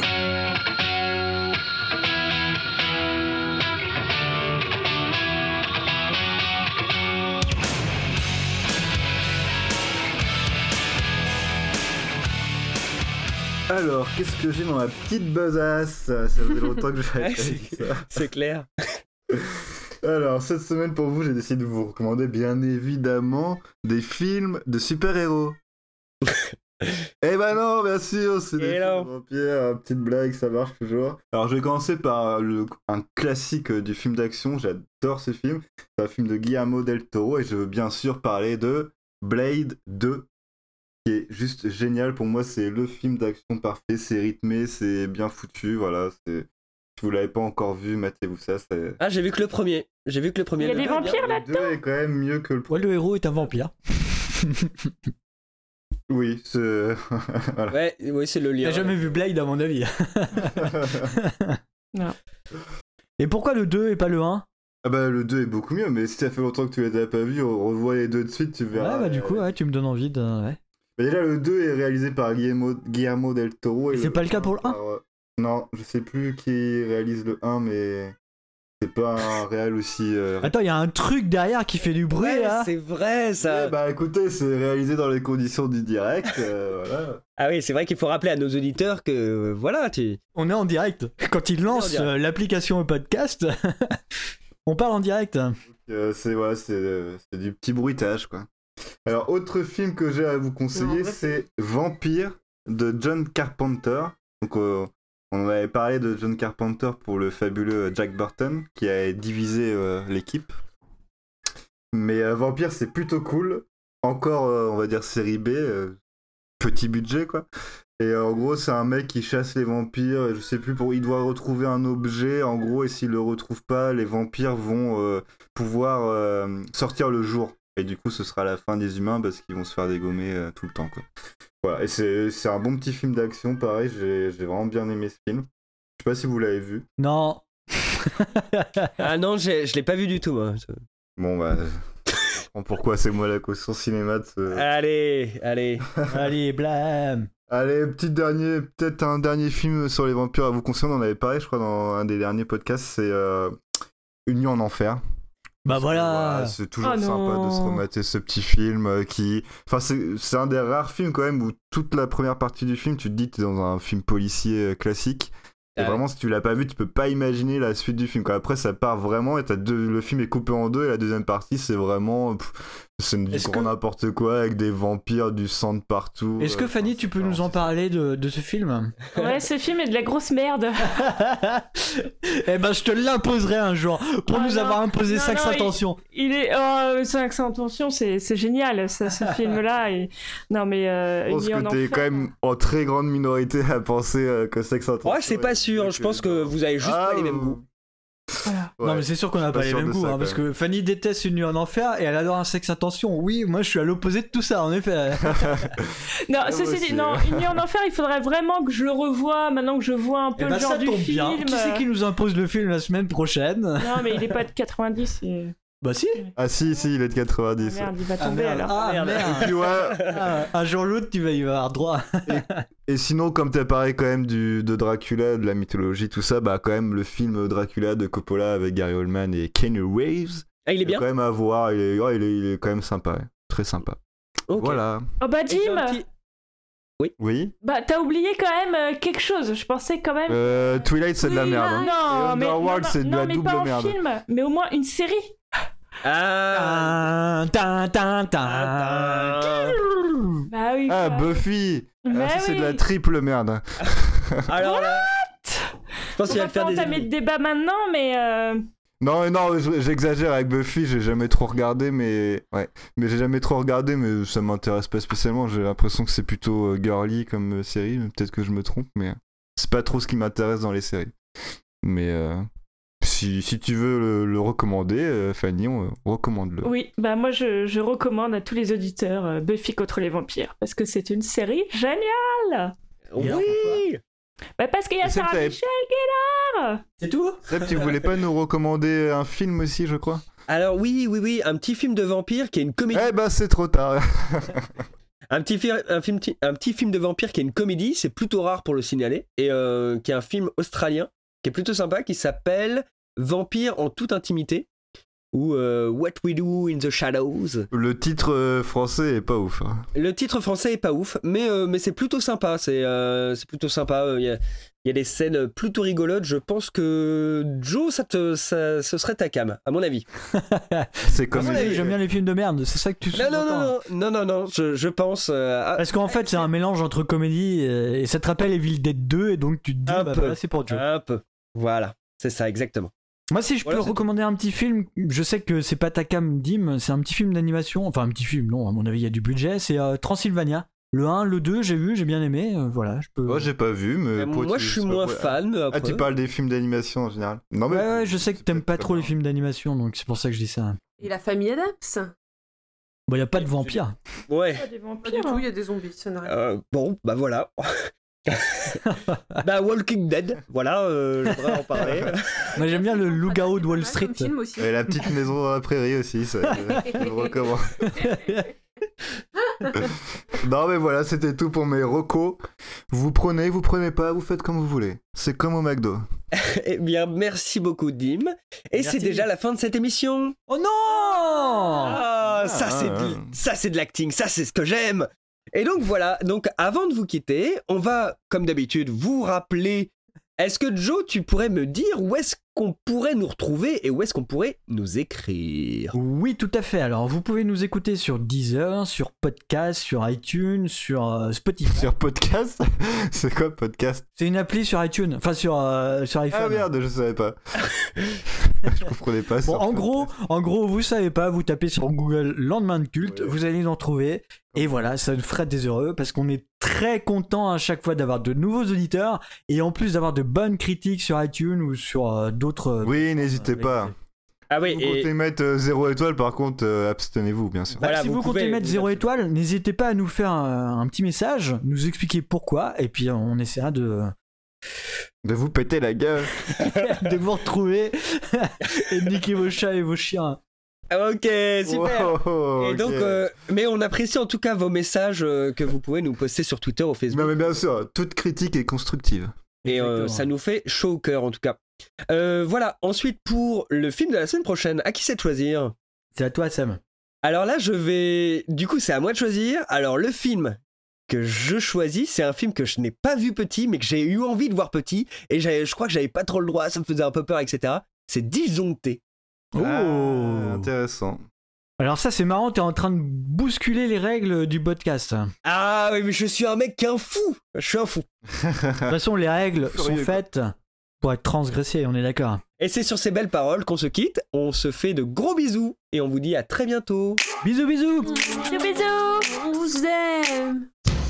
Alors, qu'est-ce que j'ai dans ma petite besace? Ça faisait longtemps que j'avais fait ça. C'est clair. Alors, cette semaine, pour vous, j'ai décidé de vous recommander, bien évidemment, des films de super-héros. Eh ben non, bien sûr, c'est des films de vampires, petite blague, ça marche toujours. Alors, je vais commencer par le, un classique du film d'action, j'adore ce film. C'est un film de Guillermo del Toro, et je veux bien sûr parler de Blade deux, qui est juste génial. Pour moi, c'est le film d'action parfait, c'est rythmé, c'est bien foutu, voilà, c'est... Si vous l'avez pas encore vu, matez-vous ça. C'est... Ah, j'ai vu que le premier. J'ai vu que le premier. Il y a le des vampires là-dedans. Le deux est quand même mieux que le premier. Ouais, le héros est un vampire. Oui, c'est... voilà. Ouais, oui, c'est le lien. T'as jamais vu Blade, à mon avis. Non. Et pourquoi le deux et pas le un? Ah bah le deux est beaucoup mieux, mais si ça fait longtemps que tu les as pas vus, on revoit les deux de suite, tu verras. Ouais, bah du coup, ouais, tu me donnes envie de... Ouais. Bah, déjà, le deux est réalisé par Guillermo, Guillermo del Toro. Et, et c'est le pas le cas pour le un? par... Non, je sais plus qui réalise le un, mais c'est pas un réal aussi... Euh... Attends, il y a un truc derrière qui fait du bruit, ouais, là. C'est vrai, ça. Ouais, bah écoutez, c'est réalisé dans les conditions du direct, euh, voilà. Ah oui, c'est vrai qu'il faut rappeler à nos auditeurs que, euh, voilà, tu... On est en direct. Quand ils lancent euh, l'application au podcast, on parle en direct. Euh, c'est, ouais, c'est, euh, c'est du petit bruitage, quoi. Alors, autre film que j'ai à vous conseiller, non, c'est Vampire de John Carpenter. Donc, euh, on avait parlé de John Carpenter pour le fabuleux Jack Burton, qui a divisé euh, l'équipe. Mais euh, Vampire, c'est plutôt cool. Encore, euh, on va dire, série B, euh, petit budget, quoi. Et euh, en gros, c'est un mec qui chasse les vampires, et je sais plus, pour... il doit retrouver un objet, en gros, et s'il le retrouve pas, les vampires vont euh, pouvoir euh, sortir le jour. Et du coup, ce sera la fin des humains, parce qu'ils vont se faire dégommer euh, tout le temps, quoi. Voilà, et c'est, c'est un bon petit film d'action, pareil, j'ai, j'ai vraiment bien aimé ce film. Je sais pas si vous l'avez vu. Non. Ah non, j'ai, je l'ai pas vu du tout, moi. Bon, bah... Pourquoi c'est moi la caution cinéma de ce... Allez, allez. Allez, blâme. Allez, petit dernier, peut-être un dernier film sur les vampires à vous conseiller, on en avait parlé, je crois, dans un des derniers podcasts, c'est euh, Une nuit en enfer. Bah voilà. Ouais, c'est toujours oh sympa de se remater ce petit film euh, qui... Enfin, c'est, c'est un des rares films quand même où toute la première partie du film, tu te dis que t'es dans un film policier euh, classique. Et vraiment, si tu l'as pas vu, tu peux pas imaginer la suite du film. Quand après, ça part vraiment et t'as deux... le film est coupé en deux et la deuxième partie, c'est vraiment... Pff, c'est du Est-ce grand que... n'importe quoi avec des vampires, du sang de partout. Est-ce que Fanny, tu peux nous en parler de, de ce film? Ouais, ce film est de la grosse merde. Eh ben, je te l'imposerai un jour pour ah nous non, avoir imposé non, Sex non, Intention. Il, il est oh, Sex Intention, c'est, c'est génial, ce, ce film-là. Et... Non mais euh, je pense que t'es enfer... quand même en très grande minorité à penser euh, que Sex Intention. Ouais, c'est pas sûr. Je pense que vous avez juste ah, pas les mêmes goûts. Voilà. Ouais, non mais c'est sûr qu'on n'a pas les mêmes goûts, ça, hein, parce que Fanny déteste Une nuit en enfer et elle adore un Sex Intention. Oui, moi je suis à l'opposé de tout ça, en effet. Non, ah, ceci dit, non, Une nuit en enfer, il faudrait vraiment que je le revoie maintenant que je vois un peu eh le ben, genre ça du tombe film. Bien. Qui c'est qui nous impose le film la semaine prochaine? Non mais il est pas de quatre-vingt-dix. Et... Bah si. Ah si, si, il est de quatre-vingt-dix. Ah, merde, il va tomber ah, alors. Ah merde. Et puis, ouais, ah, un jour ou l'autre, tu vas y avoir droit. et, et sinon, comme t'as parlé quand même du, de Dracula, de la mythologie, tout ça, bah quand même le film Dracula de Coppola avec Gary Oldman et Keanu Reeves. Ah, il est bien. Quand même à voir, il est, ouais, il est, il est quand même sympa, ouais. Très sympa. Okay. Voilà. Oh bah Jim. Petit... Oui. Oui. Bah t'as oublié quand même euh, quelque chose. Je pensais quand même. Euh, Twilight, c'est de la merde. Hein. Non, et mais Underworld, non, c'est de non, la mais double pas merde. En film, mais au moins une série. Ah. Tin, tin, tin, bah oui. Ah, Buffy. Bah ah, ça, oui. c'est de la triple merde. Alors là. Je pense qu'il va le faire des. On va pas entamer de débat maintenant, mais. Euh... Non, non, j'exagère avec Buffy, j'ai jamais trop regardé, mais ouais, mais j'ai jamais trop regardé, mais ça m'intéresse pas spécialement. J'ai l'impression que c'est plutôt girly comme série, peut-être que je me trompe, mais c'est pas trop ce qui m'intéresse dans les séries. Mais euh, si, si tu veux le, le recommander, euh, Fanny, on, on recommande-le. Oui, bah moi je, je recommande à tous les auditeurs euh, Buffy contre les vampires parce que c'est une série géniale. Oui. Bah parce qu'il y a Sarah Michel Gellar. C'est tout. Seb, tu voulais pas nous recommander un film aussi, je crois? Alors oui, oui, oui, un petit film de vampire qui est une comédie. Eh bah c'est trop tard. un, petit fi- un, film, un petit film de vampire qui est une comédie, c'est plutôt rare pour le signaler, et euh, qui est un film australien qui est plutôt sympa, qui s'appelle Vampire en toute intimité, ou euh, What We Do in the Shadows. Le titre euh, français est pas ouf. Hein. Le titre français est pas ouf, mais, euh, mais c'est plutôt sympa. C'est, euh, c'est plutôt sympa. Il y a, il y a des scènes plutôt rigolotes. Je pense que Joe, ça te, ça, ce serait ta cam, à mon avis. C'est comme à mon avis, j'aime bien les films de merde. C'est ça que tu non, non, non, non, non, non, non. Je, je pense. Euh, à... Parce qu'en fait, c'est un mélange entre comédie et, et ça te rappelle Evil Dead deux, et donc tu te dis, un bah, peu, bah, c'est pour Joe. Un peu. Voilà, c'est ça, exactement. Moi, si je voilà, peux c'est recommander tout. un petit film, je sais que c'est pas ta cam, Dim, c'est un petit film d'animation, enfin un petit film, non, à mon avis, il y a du budget, c'est euh, Transylvania. Le un, le deux, j'ai vu, j'ai bien aimé, euh, voilà, je peux... Moi, j'ai pas vu, mais... Moi, moi tu... je suis moins ouais. fan, mais après... Ah, tu parles des films d'animation, en général. Non, mais... Ouais, ouais, je sais que t'aimes pas trop les films d'animation, donc c'est pour ça que je dis ça. Et la famille Adams? Bon, y a pas de vampires. Ouais. Pas, des vampires, pas du tout, il y a des zombies, ça n'arrête pas. Euh, bon, bah voilà. Bah Walking Dead, voilà, euh, j'aimerais en parler. Moi j'aime bien le loup-garou de Wall Street. Et la petite maison dans la prairie aussi, ça, je, je le recommande. Non mais voilà, c'était tout pour mes recos. Vous prenez, vous prenez pas, vous faites comme vous voulez. C'est comme au McDo. Eh bien, merci beaucoup Dim. Et merci. C'est déjà la fin de cette émission. Oh non ah, ah, ça, ah, c'est de, ça c'est de l'acting, ça c'est ce que j'aime. Et donc voilà, donc avant de vous quitter, on va, comme d'habitude, vous rappeler. Est-ce que Joe, tu pourrais me dire où est-ce qu'on pourrait nous retrouver et où est-ce qu'on pourrait nous écrire? Oui, tout à fait. Alors, vous pouvez nous écouter sur Deezer, sur Podcast, sur iTunes, sur euh, Spotify. Sur Podcast? C'est quoi Podcast? C'est une appli sur iTunes, enfin sur, euh, sur iPhone. Ah merde, je savais pas. Je comprenais pas. Bon, en gros, en gros, vous savez pas, vous tapez sur Google Landman Culte, ouais. Vous allez nous en trouver. Et voilà, ça nous ferait des heureux parce qu'on est très content à chaque fois d'avoir de nouveaux auditeurs et en plus d'avoir de bonnes critiques sur iTunes ou sur euh, d'autres. Oui, n'hésitez euh, pas. Ah oui, si vous et... comptez mettre euh, zéro étoile, par contre, euh, abstenez-vous, bien sûr. Bah, voilà, si vous, vous comptez mettre zéro étoile, n'hésitez pas à nous faire un, un petit message, nous expliquer pourquoi, et puis on essaiera de. De vous péter la gueule. De vous retrouver et de niquer vos chats et vos chiens. Ok, super. Wow, et okay. donc, euh, mais on apprécie en tout cas vos messages euh, que vous pouvez nous poster sur Twitter ou Facebook. Non, mais bien sûr, toute critique est constructive. Et euh, ça nous fait chaud au cœur en tout cas. Euh, voilà, ensuite pour le film de la semaine prochaine, à qui c'est de choisir? C'est à toi, Sam. Alors là, je vais... Du coup, c'est à moi de choisir. Alors le film que je choisis, c'est un film que je n'ai pas vu petit, mais que j'ai eu envie de voir petit. Et je crois que j'avais pas trop le droit, ça me faisait un peu peur, et cetera. C'est Disjoncté. Oh, ah, intéressant. Alors ça c'est marrant, t'es en train de bousculer les règles du podcast. Ah oui, mais je suis un mec qui est un fou. Je suis un fou. De toute façon, les règles sont faites pour être transgressées, on est d'accord. Et c'est sur ces belles paroles qu'on se quitte. On se fait de gros bisous et on vous dit à très bientôt. Bisous, bisous. Bisous, bisous. On vous aime.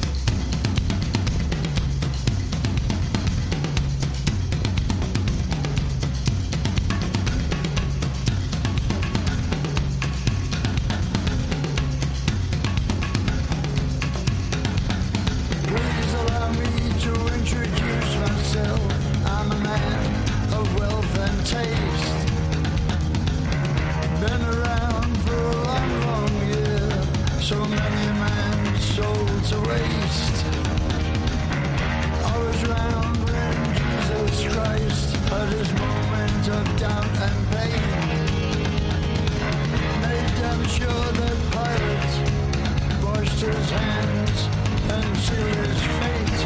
His hands and seal his fate.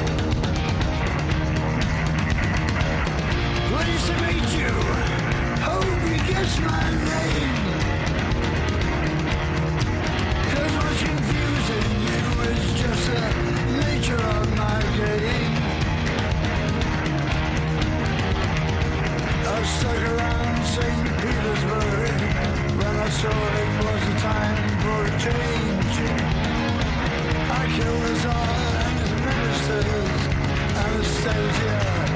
Pleased to meet you. Hope you guess my name. 'Cause what's confusing you is just the nature of my game. I stuck around Saint Petersburg when I saw it was a time for a change. I killed the Tsar and his ministers, Anastasia